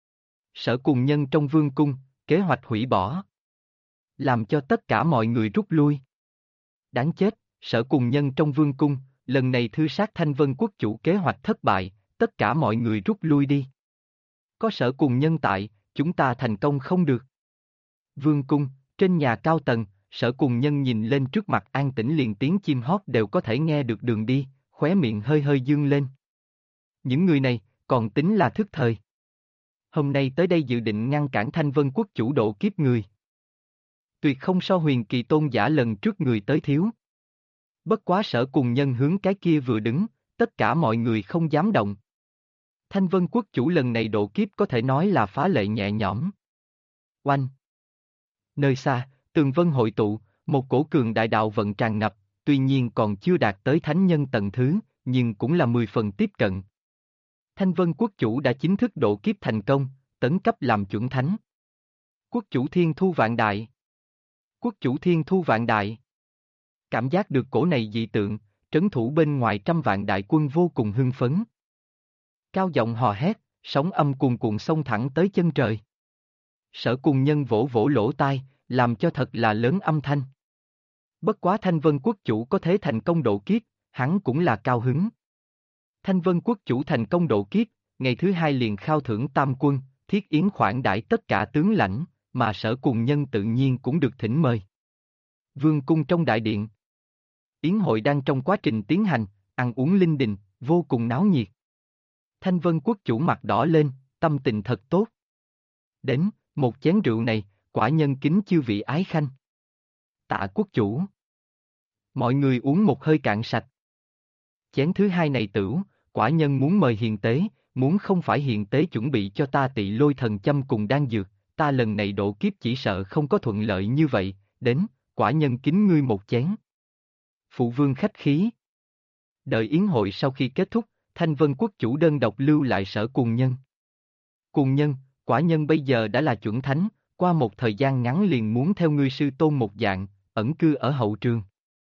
Sở Cùng Nhân trong vương cung, kế hoạch hủy bỏ. Làm cho tất cả mọi người rút lui. Đáng chết, Sở Cùng Nhân trong vương cung, lần này thư sát Thanh Vân quốc chủ kế hoạch thất bại, tất cả mọi người rút lui đi. Có Sở Cùng Nhân tại, chúng ta thành công không được. Vương cung, trên nhà cao tầng, Sở Cùng Nhân nhìn lên trước mặt an tĩnh liền tiếng chim hót đều có thể nghe được đường đi, khóe miệng hơi hơi dương lên. Những người này, còn tính là thức thời. Hôm nay tới đây dự định ngăn cản Thanh Vân quốc chủ độ kiếp người. Tuyệt không so Huyền Kỳ Tôn giả lần trước người tới thiếu. Bất quá Sở Cùng Nhân hướng cái kia vừa đứng, tất cả mọi người không dám động. Thanh Vân quốc chủ lần này độ kiếp có thể nói là phá lệ nhẹ nhõm. Oanh! Nơi xa, tường vân hội tụ, một cổ cường đại đạo vận tràn ngập, tuy nhiên còn chưa đạt tới thánh nhân tầng thứ, nhưng cũng là 10 phần tiếp cận. Thanh Vân quốc chủ đã chính thức độ kiếp thành công, tấn cấp làm chuẩn thánh. Quốc chủ thiên thu vạn đại. Quốc chủ thiên thu vạn đại. Cảm giác được cổ này dị tượng, trấn thủ bên ngoài 100 vạn đại quân vô cùng hưng phấn. Cao giọng hò hét, sóng âm cuồn cuộn xông thẳng tới chân trời. Sở Cùng Nhân vỗ vỗ lỗ tai, làm cho thật là lớn âm thanh. Bất quá Thanh Vân quốc chủ có thế thành công độ kiếp, hắn cũng là cao hứng. Thanh Vân quốc chủ thành công độ kiếp, ngày thứ hai liền khao thưởng tam quân, thiết yến khoản đãi tất cả tướng lãnh, mà Sở Cùng Nhân tự nhiên cũng được thỉnh mời. Vương cung trong đại điện. Yến hội đang trong quá trình tiến hành, ăn uống linh đình, vô cùng náo nhiệt. Thanh Vân quốc chủ mặt đỏ lên, tâm tình thật tốt. Đến, một chén rượu này, quả nhân kính chư vị ái khanh. Tạ quốc chủ. Mọi người uống một hơi cạn sạch. Chén thứ hai này tửu, quả nhân muốn mời hiền tế, muốn không phải hiền tế chuẩn bị cho ta Tị Lôi thần châm cùng đan dược, ta lần này độ kiếp chỉ sợ không có thuận lợi như vậy, đến, quả nhân kính ngươi một chén. Phụ vương khách khí. Đợi yến hội sau khi kết thúc, Thanh Vân quốc chủ đơn độc lưu lại Sở Cùng Nhân. Cùng Nhân, quả nhân bây giờ đã là chuẩn thánh, qua một thời gian ngắn liền muốn theo ngươi sư tôn một dạng, ẩn cư ở hậu trường.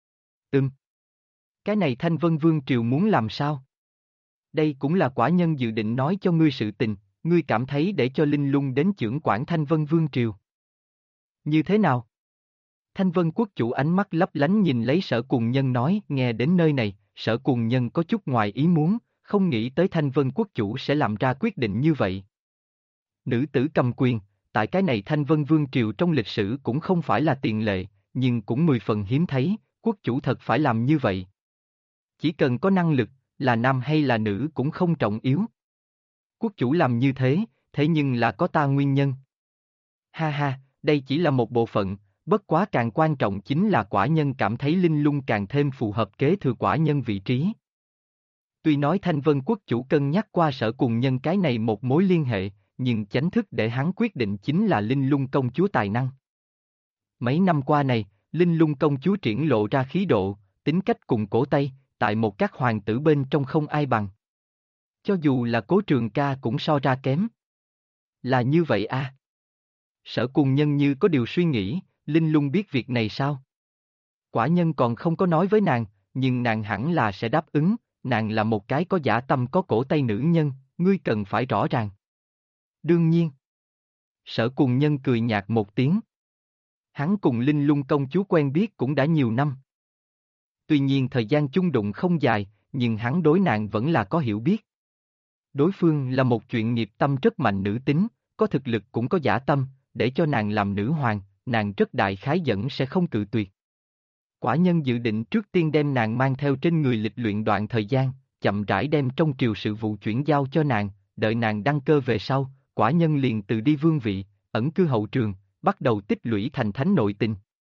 Cái này Thanh Vân Vương Triều muốn làm sao? Đây cũng là quả nhân dự định nói cho ngươi sự tình, ngươi cảm thấy để cho Linh Lung đến chưởng quản Thanh Vân Vương Triều. Như thế nào? Thanh Vân quốc chủ ánh mắt lấp lánh nhìn lấy Sở Cùng Nhân nói, nghe đến nơi này, Sở Cùng Nhân có chút ngoài ý muốn, không nghĩ tới Thanh Vân quốc chủ sẽ làm ra quyết định như vậy. Nữ tử cầm quyền, tại cái này Thanh Vân Vương Triều trong lịch sử cũng không phải là tiền lệ, nhưng cũng 10 phần hiếm thấy, quốc chủ thật phải làm như vậy. Chỉ cần có năng lực, là nam hay là nữ cũng không trọng yếu. Quốc chủ làm như thế, thế nhưng là có ta nguyên nhân. Ha ha, đây chỉ là một bộ phận, bất quá càng quan trọng chính là quả nhân cảm thấy Linh Lung càng thêm phù hợp kế thừa quả nhân vị trí. Tuy nói Thanh Vân quốc chủ cân nhắc qua Sở Cùng Nhân cái này một mối liên hệ, nhưng chánh thức để hắn quyết định chính là Linh Lung công chúa tài năng. Mấy năm qua này, Linh Lung công chúa triển lộ ra khí độ, tính cách cùng cổ Tây, tại một các hoàng tử bên trong không ai bằng. Cho dù là Cố Trường Ca cũng so ra kém. Là như vậy à? Sở Cùng Nhân như có điều suy nghĩ, Linh Lung biết việc này sao? Quả nhân còn không có nói với nàng, nhưng nàng hẳn là sẽ đáp ứng, nàng là một cái có dã tâm có cổ Tây nữ nhân, ngươi cần phải rõ ràng. Đương nhiên. Sở Cùng Nhân cười nhạt một tiếng. Hắn cùng Linh Lung công chúa quen biết cũng đã nhiều năm. Tuy nhiên thời gian chung đụng không dài, nhưng hắn đối nàng vẫn là có hiểu biết. Đối phương là một chuyện nghiệp tâm rất mạnh nữ tính, có thực lực cũng có dã tâm, để cho nàng làm nữ hoàng, nàng rất đại khái dẫn sẽ không cự tuyệt. Quả nhân dự định trước tiên đem nàng mang theo trên người lịch luyện đoạn thời gian, chậm rãi đem trong triều sự vụ chuyển giao cho nàng, đợi nàng đăng cơ về sau, quả nhân liền từ đi vương vị, ẩn cư hậu trường, bắt đầu tích lũy thành thánh nội tình.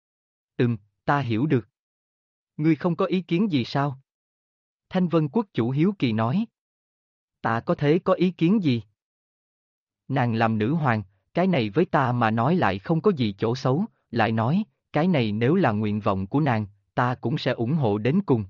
Ta hiểu được. Ngươi không có ý kiến gì sao? Thanh Vân quốc chủ hiếu kỳ nói. Ta có thể có ý kiến gì? Nàng làm nữ hoàng, cái này với ta mà nói lại không có gì chỗ xấu, lại nói, cái này nếu là nguyện vọng của nàng, ta cũng sẽ ủng hộ đến cùng.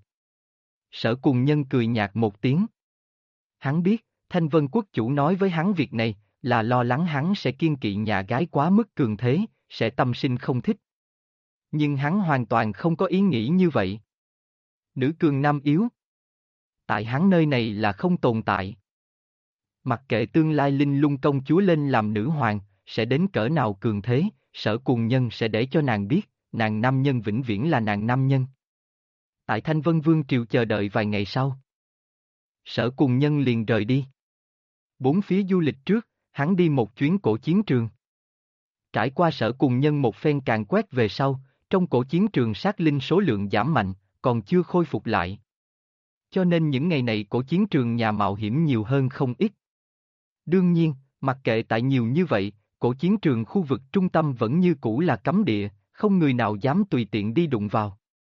Sở Cùng Nhân cười nhạt một tiếng. Hắn biết, Thanh Vân quốc chủ nói với hắn việc này, là lo lắng hắn sẽ kiêng kỵ nhà gái quá mức cường thế, sẽ tâm sinh không thích. Nhưng hắn hoàn toàn không có ý nghĩ như vậy. Nữ cường nam yếu. Tại hắn nơi này là không tồn tại. Mặc kệ tương lai Linh Lung công chúa lên làm nữ hoàng, sẽ đến cỡ nào cường thế, Sở Cùng Nhân sẽ để cho nàng biết, nàng nam nhân vĩnh viễn là nàng nam nhân. Tại Thanh Vân Vương Triều chờ đợi vài ngày sau. Sở Cùng Nhân liền rời đi. Bốn phía du lịch trước, hắn đi một chuyến cổ chiến trường. Trải qua Sở Cùng Nhân một phen càn quét về sau, trong cổ chiến trường sát linh số lượng giảm mạnh, còn chưa khôi phục lại. Cho nên những ngày này cổ chiến trường nhà mạo hiểm nhiều hơn không ít. Đương nhiên, mặc kệ tại nhiều như vậy, cổ chiến trường khu vực trung tâm vẫn như cũ là cấm địa, không người nào dám tùy tiện đi đụng vào.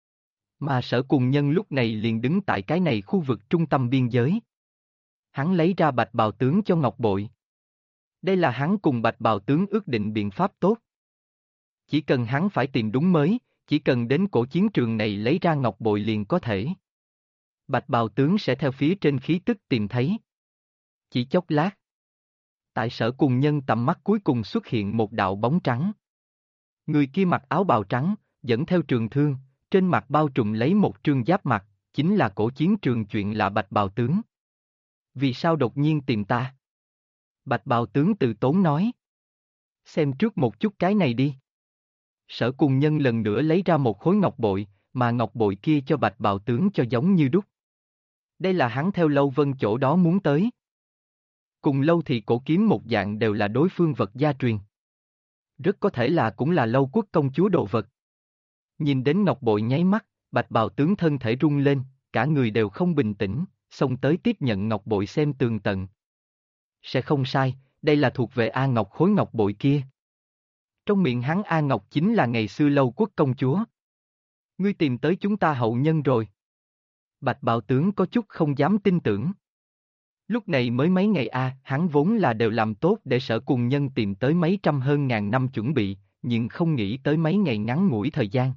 Mà Sở Cùng Nhân lúc này liền đứng tại cái này khu vực trung tâm biên giới. Hắn lấy ra bạch bào tướng cho Ngọc Bội. Đây là hắn cùng bạch bào tướng ước định biện pháp tốt. Chỉ cần hắn phải tìm đúng mới, chỉ cần đến cổ chiến trường này lấy ra Ngọc Bội liền có thể. Bạch bào tướng sẽ theo phía trên khí tức tìm thấy. Chỉ chốc lát. Tại Sở Cùng Nhân tầm mắt cuối cùng xuất hiện một đạo bóng trắng. Người kia mặc áo bào trắng, dẫn theo trường thương, trên mặt bao trùm lấy một trương giáp mặt, chính là cổ chiến trường chuyện lạ bạch bào tướng. Vì sao đột nhiên tìm ta? Bạch bào tướng từ tốn nói. Xem trước một chút cái này đi. Sở Cùng Nhân lần nữa lấy ra một khối ngọc bội, mà ngọc bội kia cho bạch bào tướng cho giống như đúc. Đây là hắn theo Lâu Vân chỗ đó muốn tới. Cùng Lâu thì cổ kiếm một dạng đều là đối phương vật gia truyền. Rất có thể là cũng là Lâu quốc công chúa đồ vật. Nhìn đến ngọc bội nháy mắt, bạch bào tướng thân thể rung lên, cả người đều không bình tĩnh, xông tới tiếp nhận ngọc bội xem tường tận. Sẽ không sai, đây là thuộc về A Ngọc khối ngọc bội kia. Trong miệng hắn A Ngọc chính là ngày xưa Lâu quốc công chúa. Ngươi tìm tới chúng ta hậu nhân rồi. Bạch bào tướng có chút không dám tin tưởng. Lúc này mới mấy ngày hắn vốn là đều làm tốt để Sở Cùng Nhân tìm tới mấy trăm hơn ngàn năm chuẩn bị, nhưng không nghĩ tới mấy ngày ngắn ngủi thời gian.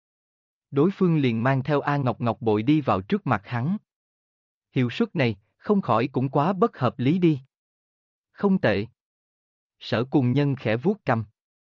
Đối phương liền mang theo A Ngọc ngọc bội đi vào trước mặt hắn. Hiệu suất này, không khỏi cũng quá bất hợp lý đi. Không tệ. Sở Cùng Nhân khẽ vuốt cằm.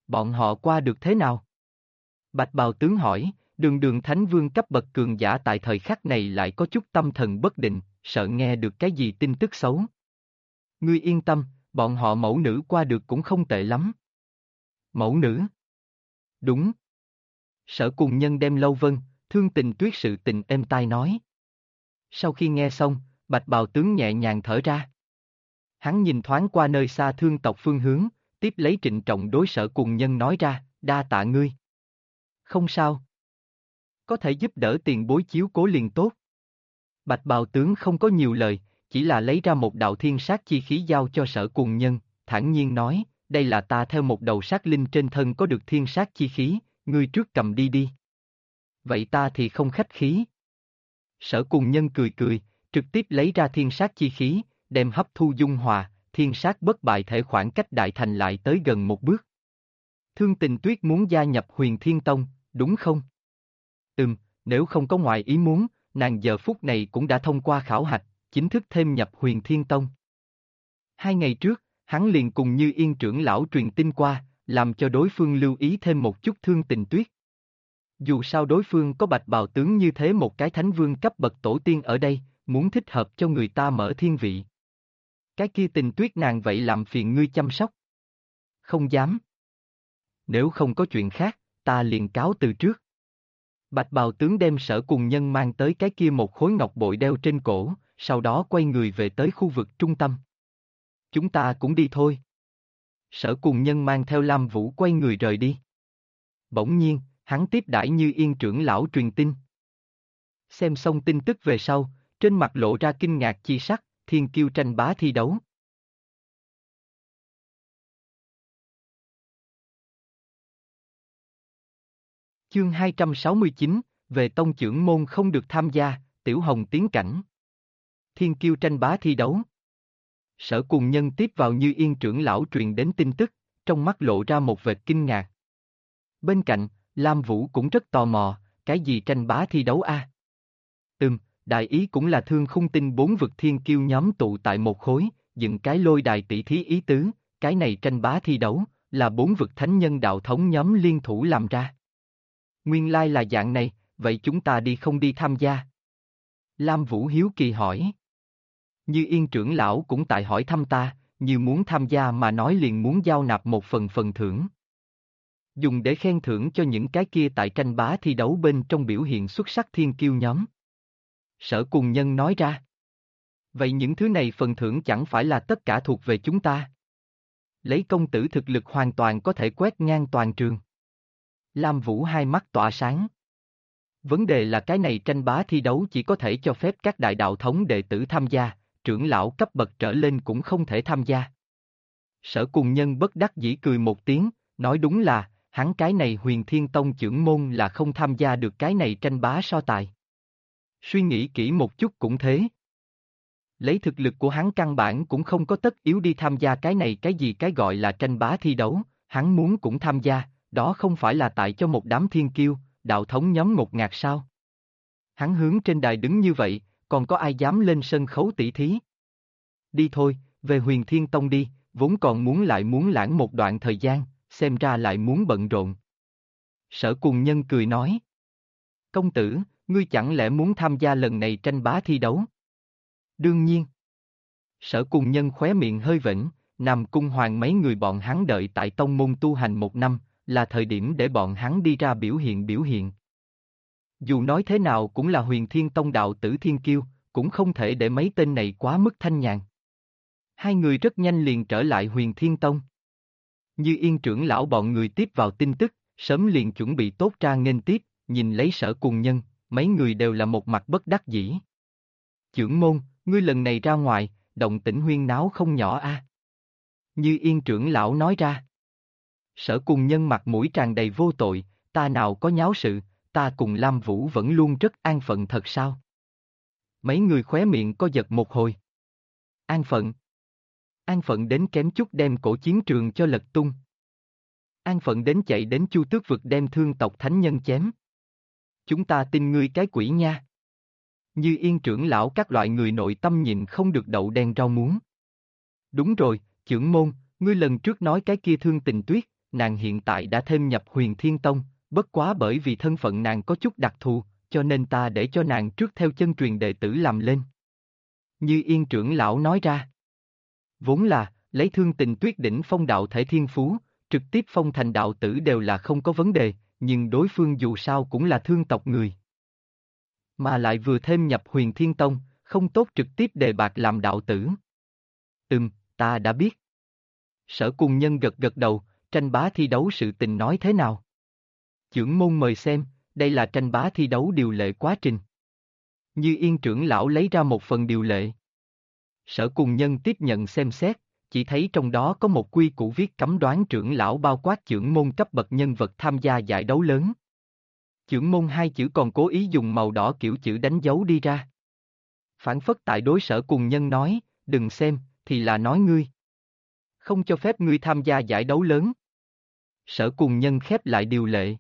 Bọn họ qua được thế nào? Bạch bào tướng hỏi, đường đường thánh vương cấp bậc cường giả tại thời khắc này lại có chút tâm thần bất định, sợ nghe được cái gì tin tức xấu. Ngươi yên tâm, bọn họ mẫu nữ qua được cũng không tệ lắm. Mẫu nữ? Đúng. Sở Cùng Nhân đem Lâu Vân, Thương Tình Tuyết sự tình êm tai nói. Sau khi nghe xong, bạch bào tướng nhẹ nhàng thở ra. Hắn nhìn thoáng qua nơi xa thương tộc phương hướng, tiếp lấy trịnh trọng đối Sở Cùng Nhân nói ra, đa tạ ngươi. Không sao. Có thể giúp đỡ tiền bối chiếu cố liền tốt. Bạch bào tướng không có nhiều lời, chỉ là lấy ra một đạo thiên sát chi khí giao cho Sở Cùng Nhân, thản nhiên nói, đây là ta theo một đầu sát linh trên thân có được thiên sát chi khí, ngươi trước cầm đi đi. Vậy ta thì không khách khí. Sở Cùng Nhân cười cười, trực tiếp lấy ra thiên sát chi khí, đem hấp thu dung hòa, thiên sát bất bại thể khoảng cách đại thành lại tới gần một bước. Thương Tình Tuyết muốn gia nhập Huyền Thiên Tông, đúng không? Nếu không có ngoại ý muốn, nàng giờ phút này cũng đã thông qua khảo hạch, chính thức thêm nhập Huyền Thiên Tông. 2 ngày trước, hắn liền cùng Như Yên trưởng lão truyền tin qua, làm cho đối phương lưu ý thêm một chút Thương Tình Tuyết. Dù sao đối phương có bạch bào tướng như thế một cái thánh vương cấp bậc tổ tiên ở đây, muốn thích hợp cho người ta mở thiên vị. Cái kia Tình Tuyết nàng vậy làm phiền ngươi chăm sóc. Không dám. Nếu không có chuyện khác, ta liền cáo từ trước. Bạch bào tướng đem Sở Cùng Nhân mang tới cái kia một khối ngọc bội đeo trên cổ, sau đó quay người về tới khu vực trung tâm. Chúng ta cũng đi thôi. Sở Cùng Nhân mang theo Lam Vũ quay người rời đi. Bỗng nhiên, hắn tiếp đãi Như Yên trưởng lão truyền tin. Xem xong tin tức về sau, trên mặt lộ ra kinh ngạc chi sắc, thiên kiêu tranh bá thi đấu. Chương 269, về tông trưởng môn không được tham gia, Tiểu Hồng tiến cảnh. Thiên kiêu tranh bá thi đấu. Sở Cùng Nhân tiếp vào Như Yên trưởng lão truyền đến tin tức, trong mắt lộ ra một vệt kinh ngạc. Bên cạnh, Lam Vũ cũng rất tò mò, cái gì tranh bá thi đấu a? Đại ý cũng là Thương Khung Tinh 4 vực thiên kiêu nhóm tụ tại một khối, dựng cái lôi đài tỷ thí ý tứ, cái này tranh bá thi đấu, là 4 vực thánh nhân đạo thống nhóm liên thủ làm ra. Nguyên lai là dạng này, vậy chúng ta đi không đi tham gia? Lam Vũ hiếu kỳ hỏi. Như Yên trưởng lão cũng tại hỏi thăm ta, như muốn tham gia mà nói liền muốn giao nạp một phần thưởng. Dùng để khen thưởng cho những cái kia tại tranh bá thi đấu bên trong biểu hiện xuất sắc thiên kiêu nhóm. Sở Cùng Nhân nói ra. Vậy những thứ này phần thưởng chẳng phải là tất cả thuộc về chúng ta? Lấy công tử thực lực hoàn toàn có thể quét ngang toàn trường. Lam Vũ hai mắt tỏa sáng. Vấn đề là cái này tranh bá thi đấu chỉ có thể cho phép các đại đạo thống đệ tử tham gia, trưởng lão cấp bậc trở lên cũng không thể tham gia. Sở Cùng Nhân bất đắc dĩ cười một tiếng, nói đúng là, hắn cái này Huyền Thiên Tông trưởng môn là không tham gia được cái này tranh bá so tài. Suy nghĩ kỹ một chút cũng thế. Lấy thực lực của hắn căn bản cũng không có tất yếu đi tham gia cái này cái gì cái gọi là tranh bá thi đấu, hắn muốn cũng tham gia, đó không phải là tại cho một đám thiên kiêu, đạo thống nhóm ngột ngạt sao. Hắn hướng trên đài đứng như vậy, còn có ai dám lên sân khấu tỷ thí? Đi thôi, về Huyền Thiên Tông đi, vốn còn muốn lãng một đoạn thời gian, xem ra lại muốn bận rộn. Sở Cùng Nhân cười nói. Công tử, ngươi chẳng lẽ muốn tham gia lần này tranh bá thi đấu? Đương nhiên. Sở Cùng Nhân khóe miệng hơi vểnh, Nam Cung Hoàng mấy người bọn hắn đợi tại tông môn tu hành 1 năm, là thời điểm để bọn hắn đi ra biểu hiện. Dù nói thế nào cũng là Huyền Thiên Tông đạo tử thiên kiêu, cũng không thể để mấy tên này quá mức thanh nhàn. Hai người rất nhanh liền trở lại Huyền Thiên Tông. Như Yên trưởng lão bọn người tiếp vào tin tức, sớm liền chuẩn bị tốt ra nghênh tiếp, nhìn lấy Sở Cùng Nhân, mấy người đều là một mặt bất đắc dĩ. Trưởng môn, ngươi lần này ra ngoài, động tĩnh huyên náo không nhỏ a. Như Yên trưởng lão nói ra. Sở Cùng Nhân mặt mũi tràn đầy vô tội, ta nào có nháo sự, ta cùng Lam Vũ vẫn luôn rất an phận thật sao? Mấy người khóe miệng co giật một hồi. An phận. An phận đến kém chút đem cổ chiến trường cho lật tung. An phận đến chạy đến Chu Tước vực đem thương tộc thánh nhân chém. Chúng ta tin ngươi cái quỷ nha. Như Yên trưởng lão các loại người nội tâm nhịn không được đậu đen rau muống. Đúng rồi, trưởng môn, ngươi lần trước nói cái kia Thương Tình Tuyết, nàng hiện tại đã thêm nhập Huyền Thiên Tông, bất quá bởi vì thân phận nàng có chút đặc thù, cho nên ta để cho nàng trước theo chân truyền đệ tử làm lên. Như Yên trưởng lão nói ra. Vốn là, lấy Thương Tình Tuyết đỉnh phong đạo thể thiên phú, trực tiếp phong thành đạo tử đều là không có vấn đề, nhưng đối phương dù sao cũng là thương tộc người. Mà lại vừa thêm nhập Huyền Thiên Tông, không tốt trực tiếp đề bạt làm đạo tử. Ta đã biết. Sở Cùng Nhân gật gật đầu, tranh bá thi đấu sự tình nói thế nào? Chưởng môn mời xem, đây là tranh bá thi đấu điều lệ quá trình. Như Yên trưởng lão lấy ra một phần điều lệ. Sở Cùng Nhân tiếp nhận xem xét, chỉ thấy trong đó có một quy củ viết cấm đoán trưởng lão bao quát chưởng môn cấp bậc nhân vật tham gia giải đấu lớn. Chưởng môn hai chữ còn cố ý dùng màu đỏ kiểu chữ đánh dấu đi ra. Phản phất tại đối Sở Cùng Nhân nói, đừng xem, thì là nói ngươi. Không cho phép ngươi tham gia giải đấu lớn. Sở Cùng Nhân khép lại điều lệ.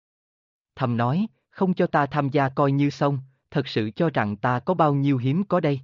Thầm nói, không cho ta tham gia coi như xong, thật sự cho rằng ta có bao nhiêu hiếm có đây.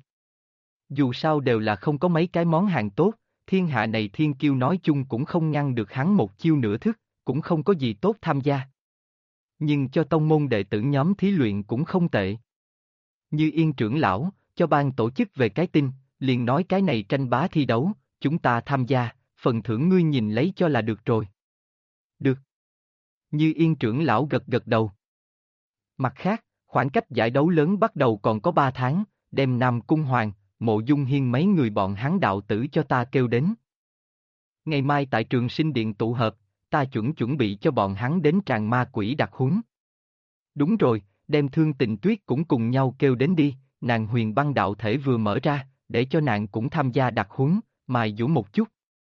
Dù sao đều là không có mấy cái món hàng tốt, thiên hạ này thiên kiêu nói chung cũng không ngăn được hắn một chiêu nửa thức, cũng không có gì tốt tham gia. Nhưng cho tông môn đệ tử nhóm thí luyện cũng không tệ. Như Yên trưởng lão, cho ban tổ chức về cái tin, liền nói cái này tranh bá thi đấu, chúng ta tham gia, phần thưởng ngươi nhìn lấy cho là được rồi. Được. Như Yên trưởng lão gật gật đầu. Mặt khác, khoảng cách giải đấu lớn bắt đầu còn có 3 tháng, đem Nam Cung Hoàng, Mộ Dung Hiên mấy người bọn hắn đạo tử cho ta kêu đến. Ngày mai tại Trường Sinh Điện tụ hợp, ta chuẩn bị cho bọn hắn đến tràng ma quỷ đặc huấn. Đúng rồi, đem Thương Tình Tuyết cũng cùng nhau kêu đến đi, nàng huyền băng đạo thể vừa mở ra, để cho nàng cũng tham gia đặc huấn, mài dũa một chút.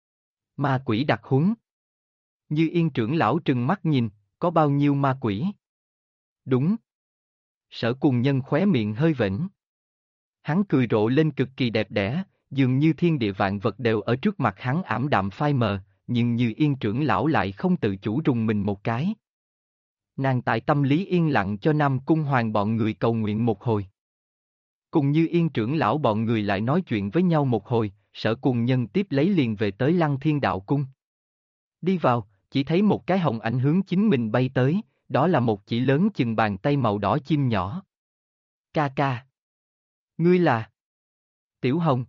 Ma quỷ đặc huấn. Như Yên trưởng lão trừng mắt nhìn, có bao nhiêu ma quỷ? Đúng. Sở Cùng Nhân khóe miệng hơi vểnh. Hắn cười rộ lên cực kỳ đẹp đẽ, dường như thiên địa vạn vật đều ở trước mặt hắn ảm đạm phai mờ, nhưng Như Yên trưởng lão lại không tự chủ rùng mình một cái. Nàng tại tâm lý yên lặng cho Nam Cung Hoàng bọn người cầu nguyện một hồi. Cùng Như Yên trưởng lão bọn người lại nói chuyện với nhau một hồi, Sở Cùng Nhân tiếp lấy liền về tới Lăng Thiên Đạo Cung. Đi vào, chỉ thấy một cái hồng ảnh hướng chính mình bay tới, đó là một chỉ lớn chừng bàn tay màu đỏ chim nhỏ. Ca ca. Ngươi là? Tiểu Hồng.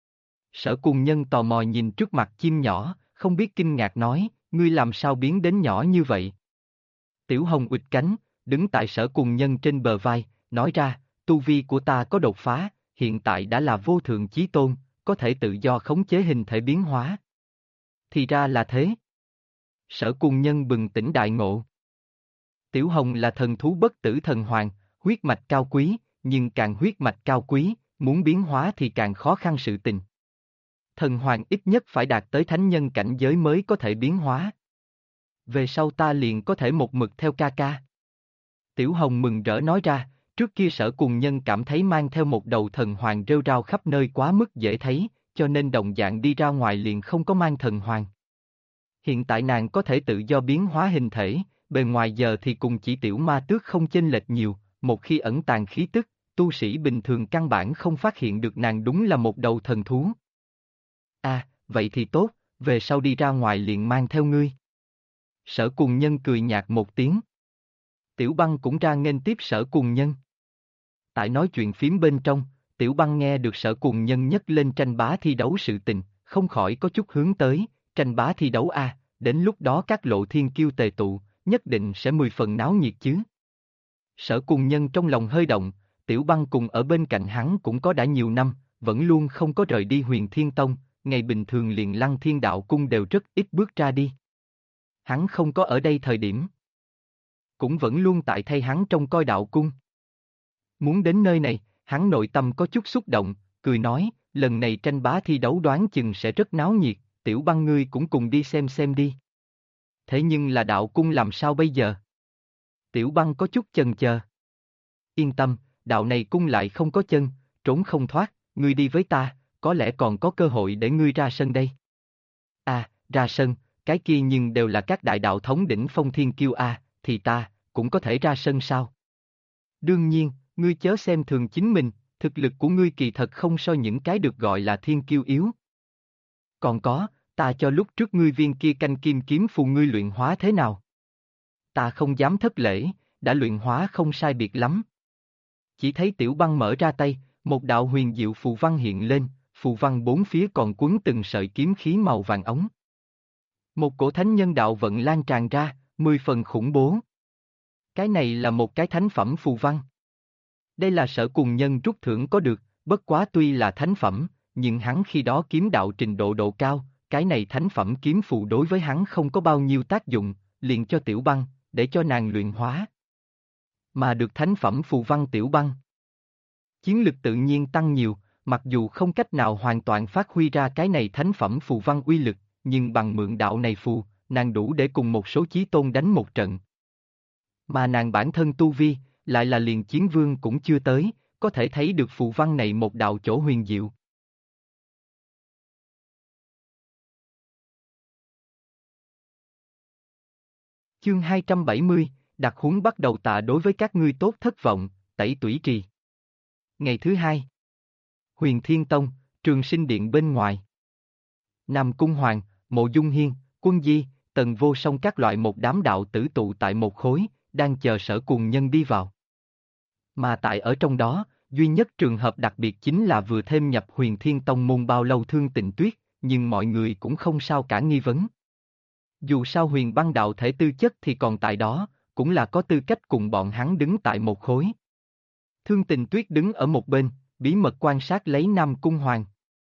Sở Cùng Nhân tò mò nhìn trước mặt chim nhỏ, không biết kinh ngạc nói, ngươi làm sao biến đến nhỏ như vậy? Tiểu Hồng uỵch cánh, đứng tại Sở Cùng Nhân trên bờ vai, nói ra, tu vi của ta có đột phá, hiện tại đã là vô thượng chí tôn, có thể tự do khống chế hình thể biến hóa. Thì ra là thế. Sở Cùng Nhân bừng tỉnh đại ngộ. Tiểu Hồng là thần thú bất tử thần hoàng, huyết mạch cao quý, nhưng càng huyết mạch cao quý, muốn biến hóa thì càng khó khăn sự tình. Thần hoàng ít nhất phải đạt tới thánh nhân cảnh giới mới có thể biến hóa. Về sau ta liền có thể một mực theo ca ca. Tiểu Hồng mừng rỡ nói ra, trước kia Sở Cùng Nhân cảm thấy mang theo một đầu thần hoàng rêu rao khắp nơi quá mức dễ thấy, cho nên đồng dạng đi ra ngoài liền không có mang thần hoàng. Hiện tại nàng có thể tự do biến hóa hình thể, bề ngoài giờ thì cùng chỉ tiểu ma tước không chênh lệch nhiều, một khi ẩn tàng khí tức, tu sĩ bình thường căn bản không phát hiện được nàng đúng là một đầu thần thú. Vậy thì tốt, về sau đi ra ngoài liền mang theo ngươi. Sở Cùng Nhân cười nhạt một tiếng. Tiểu Băng cũng ra nghênh tiếp Sở Cùng Nhân. Tại nói chuyện phím bên trong, Tiểu Băng nghe được Sở Cùng Nhân nhắc lên tranh bá thi đấu sự tình, không khỏi có chút hướng tới, tranh bá thi đấu đến lúc đó các lộ thiên kiêu tề tụ, nhất định sẽ 10 phần náo nhiệt chứ. Sở Cùng Nhân trong lòng hơi động, Tiểu Băng cùng ở bên cạnh hắn cũng có đã nhiều năm, vẫn luôn không có rời đi Huyền Thiên Tông, ngày bình thường liền Lăng Thiên Đạo Cung đều rất ít bước ra đi. Hắn không có ở đây thời điểm, cũng vẫn luôn tại thay hắn trông coi đạo cung. Muốn đến nơi này, hắn nội tâm có chút xúc động, cười nói, lần này tranh bá thi đấu đoán chừng sẽ rất náo nhiệt, Tiểu Băng ngươi cũng cùng đi xem đi. Thế nhưng là đạo cung làm sao bây giờ? Tiểu Băng có chút chần chờ. Yên tâm, đạo này cung lại không có chân, trốn không thoát, ngươi đi với ta, có lẽ còn có cơ hội để ngươi ra sân đây. Ra sân, cái kia nhưng đều là các đại đạo thống đỉnh phong thiên kiêu thì ta, cũng có thể ra sân sao? Đương nhiên, ngươi chớ xem thường chính mình, thực lực của ngươi kỳ thật không so những cái được gọi là thiên kiêu yếu. Còn có, ta cho lúc trước ngươi viên kia canh kim kiếm phù ngươi luyện hóa thế nào? Ta không dám thất lễ, đã luyện hóa không sai biệt lắm. Chỉ thấy Tiểu Băng mở ra tay, một đạo huyền diệu phù văn hiện lên, phù văn bốn phía còn quấn từng sợi kiếm khí màu vàng ống. Một cổ thánh nhân đạo vận lan tràn ra, 10 phần khủng bố. Cái này là một cái thánh phẩm phù văn. Đây là Sở Cùng Nhân rút thưởng có được, bất quá tuy là thánh phẩm, nhưng hắn khi đó kiếm đạo trình độ độ cao, cái này thánh phẩm kiếm phù đối với hắn không có bao nhiêu tác dụng, liền cho Tiểu Băng, để cho nàng luyện hóa. Mà được thánh phẩm phù văn Tiểu Băng, chiến lực tự nhiên tăng nhiều, mặc dù không cách nào hoàn toàn phát huy ra cái này thánh phẩm phù văn uy lực, nhưng bằng mượn đạo này phù, nàng đủ để cùng một số chí tôn đánh một trận. Mà nàng bản thân tu vi, lại là liền chiến vương cũng chưa tới, có thể thấy được phù văn này một đạo chỗ huyền diệu. Chương 270, đặc huống bắt đầu tạ đối với các ngươi tốt thất vọng, tẩy tủy trì. Ngày thứ hai, Huyền Thiên Tông, Trường Sinh Điện bên ngoài. Nam Cung Hoàng, Mộ Dung Hiên, Quân Di, Tần Vô Song các loại một đám đạo tử tụ tại một khối, đang chờ Sở Cùng Nhân đi vào. Mà tại ở trong đó, duy nhất trường hợp đặc biệt chính là vừa thêm nhập Huyền Thiên Tông môn bao lâu Thương Tịnh Tuyết, nhưng mọi người cũng không sao cả nghi vấn. Dù sao Huyền Băng đạo thể tư chất thì còn tại đó, cũng là có tư cách cùng bọn hắn đứng tại một khối. Thương Tịnh Tuyết đứng ở một bên, bí mật quan sát lấy Nam Cung Hoàng.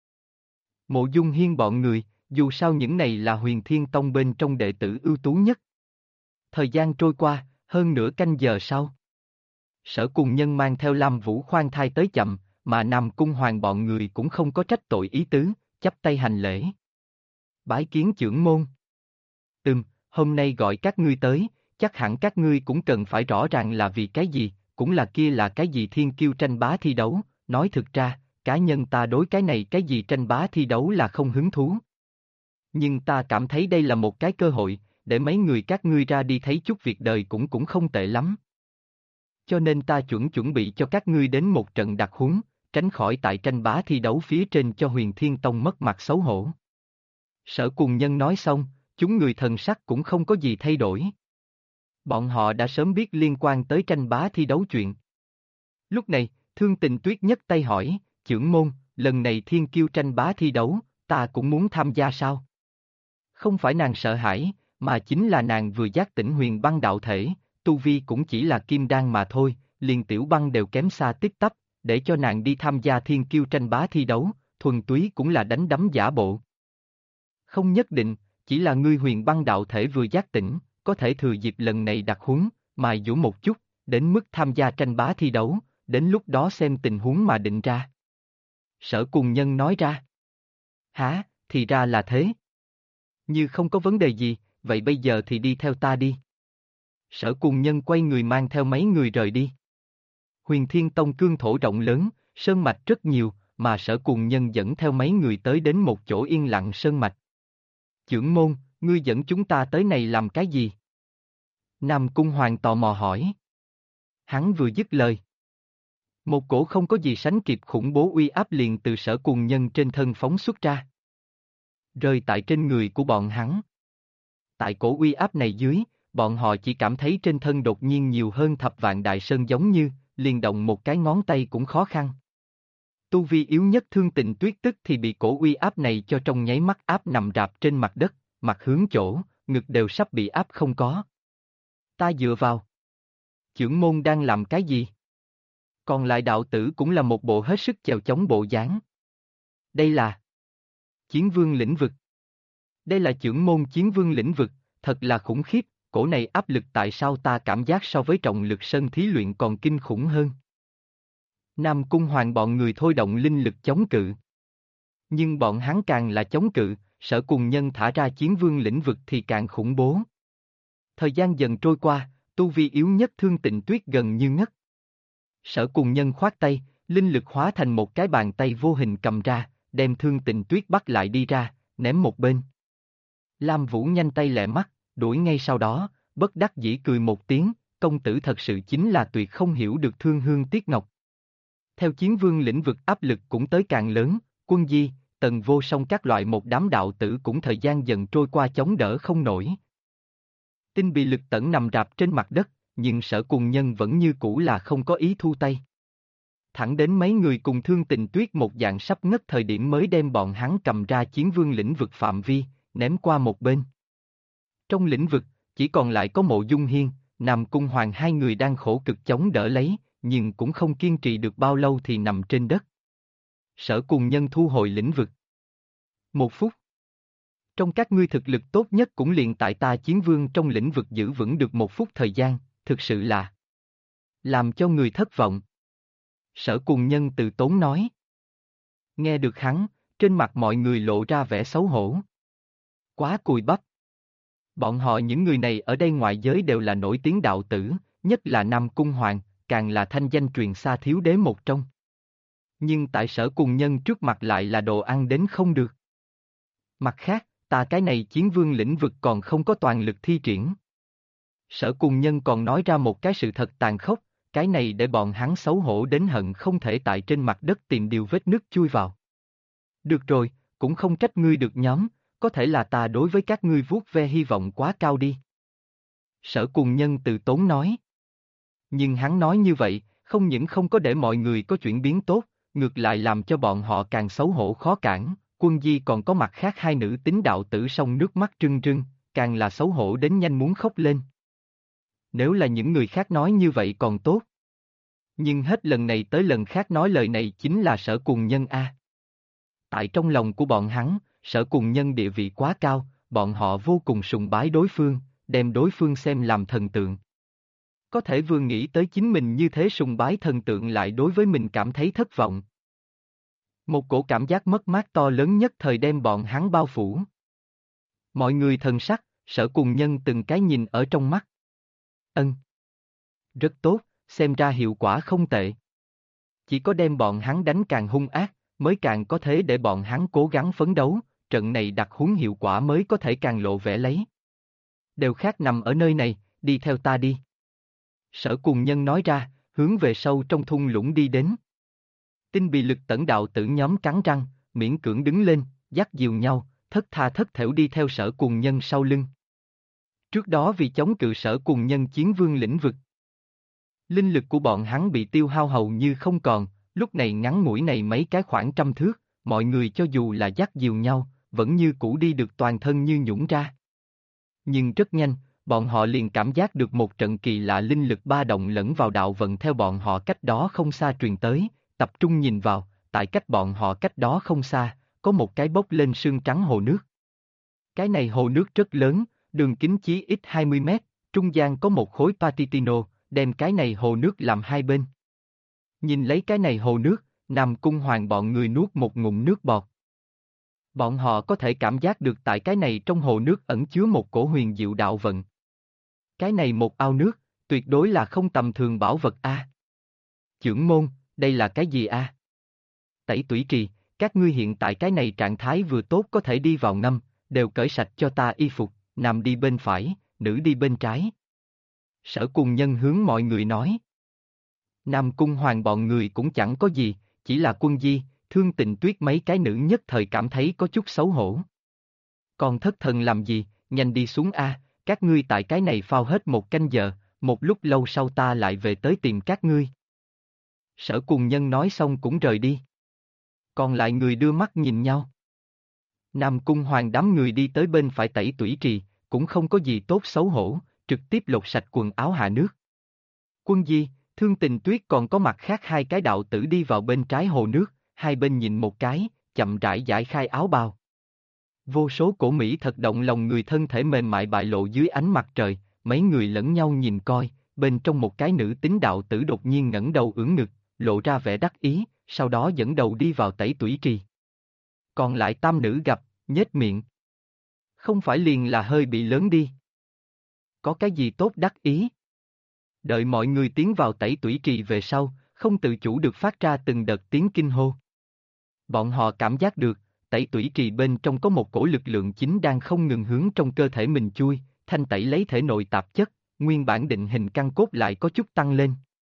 Mộ Dung Hiên bọn người, dù sao những này là Huyền Thiên Tông bên trong đệ tử ưu tú nhất. Thời gian trôi qua, hơn nửa canh giờ sau. Sở Cùng Nhân mang theo Lam Vũ khoan thai tới chậm, mà Nam Cung Hoàng bọn người cũng không có trách tội ý tứ, chắp tay hành lễ. Bái kiến chưởng môn. Hôm nay gọi các ngươi tới, chắc hẳn các ngươi cũng cần phải rõ ràng là vì cái gì, cũng là kia là cái gì thiên kiêu tranh bá thi đấu, nói thực ra, cá nhân ta đối cái này cái gì tranh bá thi đấu là không hứng thú. Nhưng ta cảm thấy đây là một cái cơ hội, để mấy người các ngươi ra đi thấy chút việc đời cũng không tệ lắm. Cho nên ta chuẩn bị cho các ngươi đến một trận đặc huấn, tránh khỏi tại tranh bá thi đấu phía trên cho Huyền Thiên Tông mất mặt xấu hổ. Sở Cùng Nhân nói xong, chúng người thần sắc cũng không có gì thay đổi. Bọn họ đã sớm biết liên quan tới tranh bá thi đấu chuyện. Lúc này, Thương Tịnh Tuyết nhấc tay hỏi, chưởng môn, lần này thiên kiêu tranh bá thi đấu, ta cũng muốn tham gia sao? Không phải nàng sợ hãi, mà chính là nàng vừa giác tỉnh Huyền Băng đạo thể, tu vi cũng chỉ là kim đan mà thôi, liền Tiểu Băng đều kém xa tích tắp, để cho nàng đi tham gia thiên kiêu tranh bá thi đấu, thuần túy cũng là đánh đấm giả bộ. Không nhất định, chỉ là ngươi Huyền Băng đạo thể vừa giác tỉnh, có thể thừa dịp lần này đặc huấn, mài dũa một chút, đến mức tham gia tranh bá thi đấu, đến lúc đó xem tình huống mà định ra. Sở Cùng Nhân nói ra. Hả, thì ra là thế. Như không có vấn đề gì, vậy bây giờ thì đi theo ta đi. Sở Cùng Nhân quay người mang theo mấy người rời đi. Huyền Thiên Tông cương thổ rộng lớn, sơn mạch rất nhiều, mà Sở Cùng Nhân dẫn theo mấy người tới đến một chỗ yên lặng sơn mạch. Chưởng môn, ngươi dẫn chúng ta tới này làm cái gì? Nam Cung Hoàng tò mò hỏi. Hắn vừa dứt lời. Một cổ không có gì sánh kịp khủng bố uy áp liền từ Sở Cùng Nhân trên thân phóng xuất ra. Rơi tại trên người của bọn hắn. Tại cổ uy áp này dưới, bọn họ chỉ cảm thấy trên thân đột nhiên nhiều hơn thập vạn đại sơn giống như, liền động một cái ngón tay cũng khó khăn. Tu vi yếu nhất Thương Tịnh Tuyết tức thì bị cổ uy áp này cho trong nháy mắt áp nằm rạp trên mặt đất, mặt hướng chỗ, ngực đều sắp bị áp không có. Ta dựa vào. Chưởng môn đang làm cái gì? Còn lại đạo tử cũng là một bộ hết sức chèo chống bộ dáng. Đây là Chiến Vương lĩnh vực. Đây là chưởng môn Chiến Vương lĩnh vực, thật là khủng khiếp, cổ này áp lực tại sao ta cảm giác so với trọng lực sân thí luyện còn kinh khủng hơn. Nam Cung Hoàng bọn người thôi động linh lực chống cự. Nhưng bọn hắn càng là chống cự, Sở Cùng Nhân thả ra Chiến Vương lĩnh vực thì càng khủng bố. Thời gian dần trôi qua, tu vi yếu nhất Thương Tịnh Tuyết gần như ngất. Sở Cùng Nhân khoát tay, linh lực hóa thành một cái bàn tay vô hình cầm ra, đem Thương Tịnh Tuyết bắt lại đi ra, ném một bên. Lam Vũ nhanh tay lẹ mắt, đuổi ngay sau đó, bất đắc dĩ cười một tiếng, công tử thật sự chính là tuyệt không hiểu được Thương Hương Tiếc Ngọc. Theo Chiến Vương lĩnh vực áp lực cũng tới càng lớn, Quân Di, Tần Vô Song các loại một đám đạo tử cũng thời gian dần trôi qua chống đỡ không nổi. Tinh bị lực tẩn nằm rạp trên mặt đất, nhưng Sở Cùng Nhân vẫn như cũ là không có ý thu tay. Thẳng đến mấy người cùng Thương Tình Tuyết một dạng sắp ngất thời điểm mới đem bọn hắn cầm ra chiến vương lĩnh vực phạm vi, ném qua một bên. Trong lĩnh vực, chỉ còn lại có Mộ Dung Hiên, Nam Cung Hoàng hai người đang khổ cực chống đỡ lấy, nhưng cũng không kiên trì được bao lâu thì nằm trên đất. Sở Cùng Nhân thu hồi lĩnh vực. 1 phút. Trong các ngươi thực lực tốt nhất cũng liền tại ta chiến vương trong lĩnh vực giữ vững được 1 phút thời gian, thực sự là làm cho người thất vọng. Sở Cùng Nhân từ tốn nói. Nghe được hắn, trên mặt mọi người lộ ra vẻ xấu hổ. Quá cùi bắp. Bọn họ những người này ở đây ngoại giới đều là nổi tiếng đạo tử, nhất là Nam Cung Hoàng, càng là thanh danh truyền xa thiếu đế một trong. Nhưng tại Sở Cùng Nhân trước mặt lại là đồ ăn đến không được. Mặt khác, ta cái này chiến vương lĩnh vực còn không có toàn lực thi triển. Sở Cùng Nhân còn nói ra một cái sự thật tàn khốc, cái này để bọn hắn xấu hổ đến hận không thể tại trên mặt đất tìm điều vết nứt chui vào. Được rồi, cũng không trách ngươi được nhóm, có thể là ta đối với các ngươi vuốt ve hy vọng quá cao đi. Sở Cùng Nhân từ tốn nói. Nhưng hắn nói như vậy, không những không có để mọi người có chuyển biến tốt, ngược lại làm cho bọn họ càng xấu hổ khó cản. Quân Di còn có mặt khác hai nữ tính đạo tử song nước mắt trưng trưng, càng là xấu hổ đến nhanh muốn khóc lên. Nếu là những người khác nói như vậy còn tốt. Nhưng hết lần này tới lần khác nói lời này chính là Sở Cùng Nhân a. Tại trong lòng của bọn hắn, Sở Cùng Nhân địa vị quá cao, bọn họ vô cùng sùng bái đối phương, đem đối phương xem làm thần tượng. Có thể vừa nghĩ tới chính mình như thế sùng bái thần tượng lại đối với mình cảm thấy thất vọng. Một cổ cảm giác mất mát to lớn nhất thời đem bọn hắn bao phủ. Mọi người thần sắc, Sở Cùng Nhân từng cái nhìn ở trong mắt. Rất tốt, xem ra hiệu quả không tệ. Chỉ có đem bọn hắn đánh càng hung ác, mới càng có thế để bọn hắn cố gắng phấn đấu, trận này đặc huấn hiệu quả mới có thể càng lộ vẻ lấy. Đều khác nằm ở nơi này, đi theo ta đi. Sở Cùng Nhân nói ra, hướng về sâu trong thung lũng đi đến. Tinh bị lực tẩn đạo tử nhóm cắn răng, miễn cưỡng đứng lên, dắt dìu nhau, thất tha thất thểu đi theo Sở Cùng Nhân sau lưng. Trước đó vì chống cự Sở Cùng Nhân chiến vương lĩnh vực, linh lực của bọn hắn bị tiêu hao hầu như không còn, lúc này ngắn ngủi này mấy cái khoảng trăm thước, mọi người cho dù là dắt dìu nhau, vẫn như cũ đi được toàn thân như nhũn ra. Nhưng rất nhanh, bọn họ liền cảm giác được một trận kỳ lạ linh lực ba động lẫn vào đạo vận theo bọn họ cách đó không xa truyền tới, tập trung nhìn vào, tại cách bọn họ cách đó không xa, có một cái bốc lên sương trắng hồ nước. Cái này hồ nước rất lớn, đường kính chí ít 20 mét, trung gian có một khối Patitino, đem cái này hồ nước làm hai bên. Nhìn lấy cái này hồ nước, Nam Cung Hoàng bọn người nuốt một ngụm nước bọt. Bọn họ có thể cảm giác được tại cái này trong hồ nước ẩn chứa một cổ huyền diệu đạo vận. Cái này một ao nước, tuyệt đối là không tầm thường bảo vật a. Chưởng môn, đây là cái gì a? Tẩy tủy trì, các ngươi hiện tại cái này trạng thái vừa tốt có thể đi vào ngâm, đều cởi sạch cho ta y phục, nam đi bên phải, nữ đi bên trái. Sở Cùng Nhân hướng mọi người nói. Nam Cung Hoàng bọn người cũng chẳng có gì, chỉ là Quân Di, Thương Tình Tuyết mấy cái nữ nhất thời cảm thấy có chút xấu hổ. Còn thất thần làm gì, nhanh đi xuống a, các ngươi tại cái này phao hết 1 canh giờ, một lúc lâu sau ta lại về tới tìm các ngươi. Sở Cùng Nhân nói xong cũng rời đi. Còn lại người đưa mắt nhìn nhau. Nam Cung Hoàng đám người đi tới bên phải tẩy tủy trì, cũng không có gì tốt xấu hổ, trực tiếp lột sạch quần áo hạ nước. Quân Di, Thương Tình Tuyết còn có mặt khác hai cái đạo tử đi vào bên trái hồ nước, hai bên nhìn một cái, chậm rãi giải khai áo bào. Vô số cổ mỹ thật động lòng người thân thể mềm mại bại lộ dưới ánh mặt trời, mấy người lẫn nhau nhìn coi, bên trong một cái nữ tính đạo tử đột nhiên ngẩng đầu ưỡn ngực, lộ ra vẻ đắc ý, sau đó dẫn đầu đi vào tẩy tủy trì. Còn lại tam nữ gặp, nhếch miệng. Không phải liền là hơi bị lớn đi. Có cái gì tốt đắc ý? Đợi mọi người tiến vào tẩy tủy trì về sau, không tự chủ được phát ra từng đợt tiếng kinh hô. Bọn họ cảm giác được, tẩy tủy trì bên trong có một cổ lực lượng chính đang không ngừng hướng trong cơ thể mình chui, thanh tẩy lấy thể nội tạp chất, nguyên bản định hình căn cốt lại có chút tăng lên.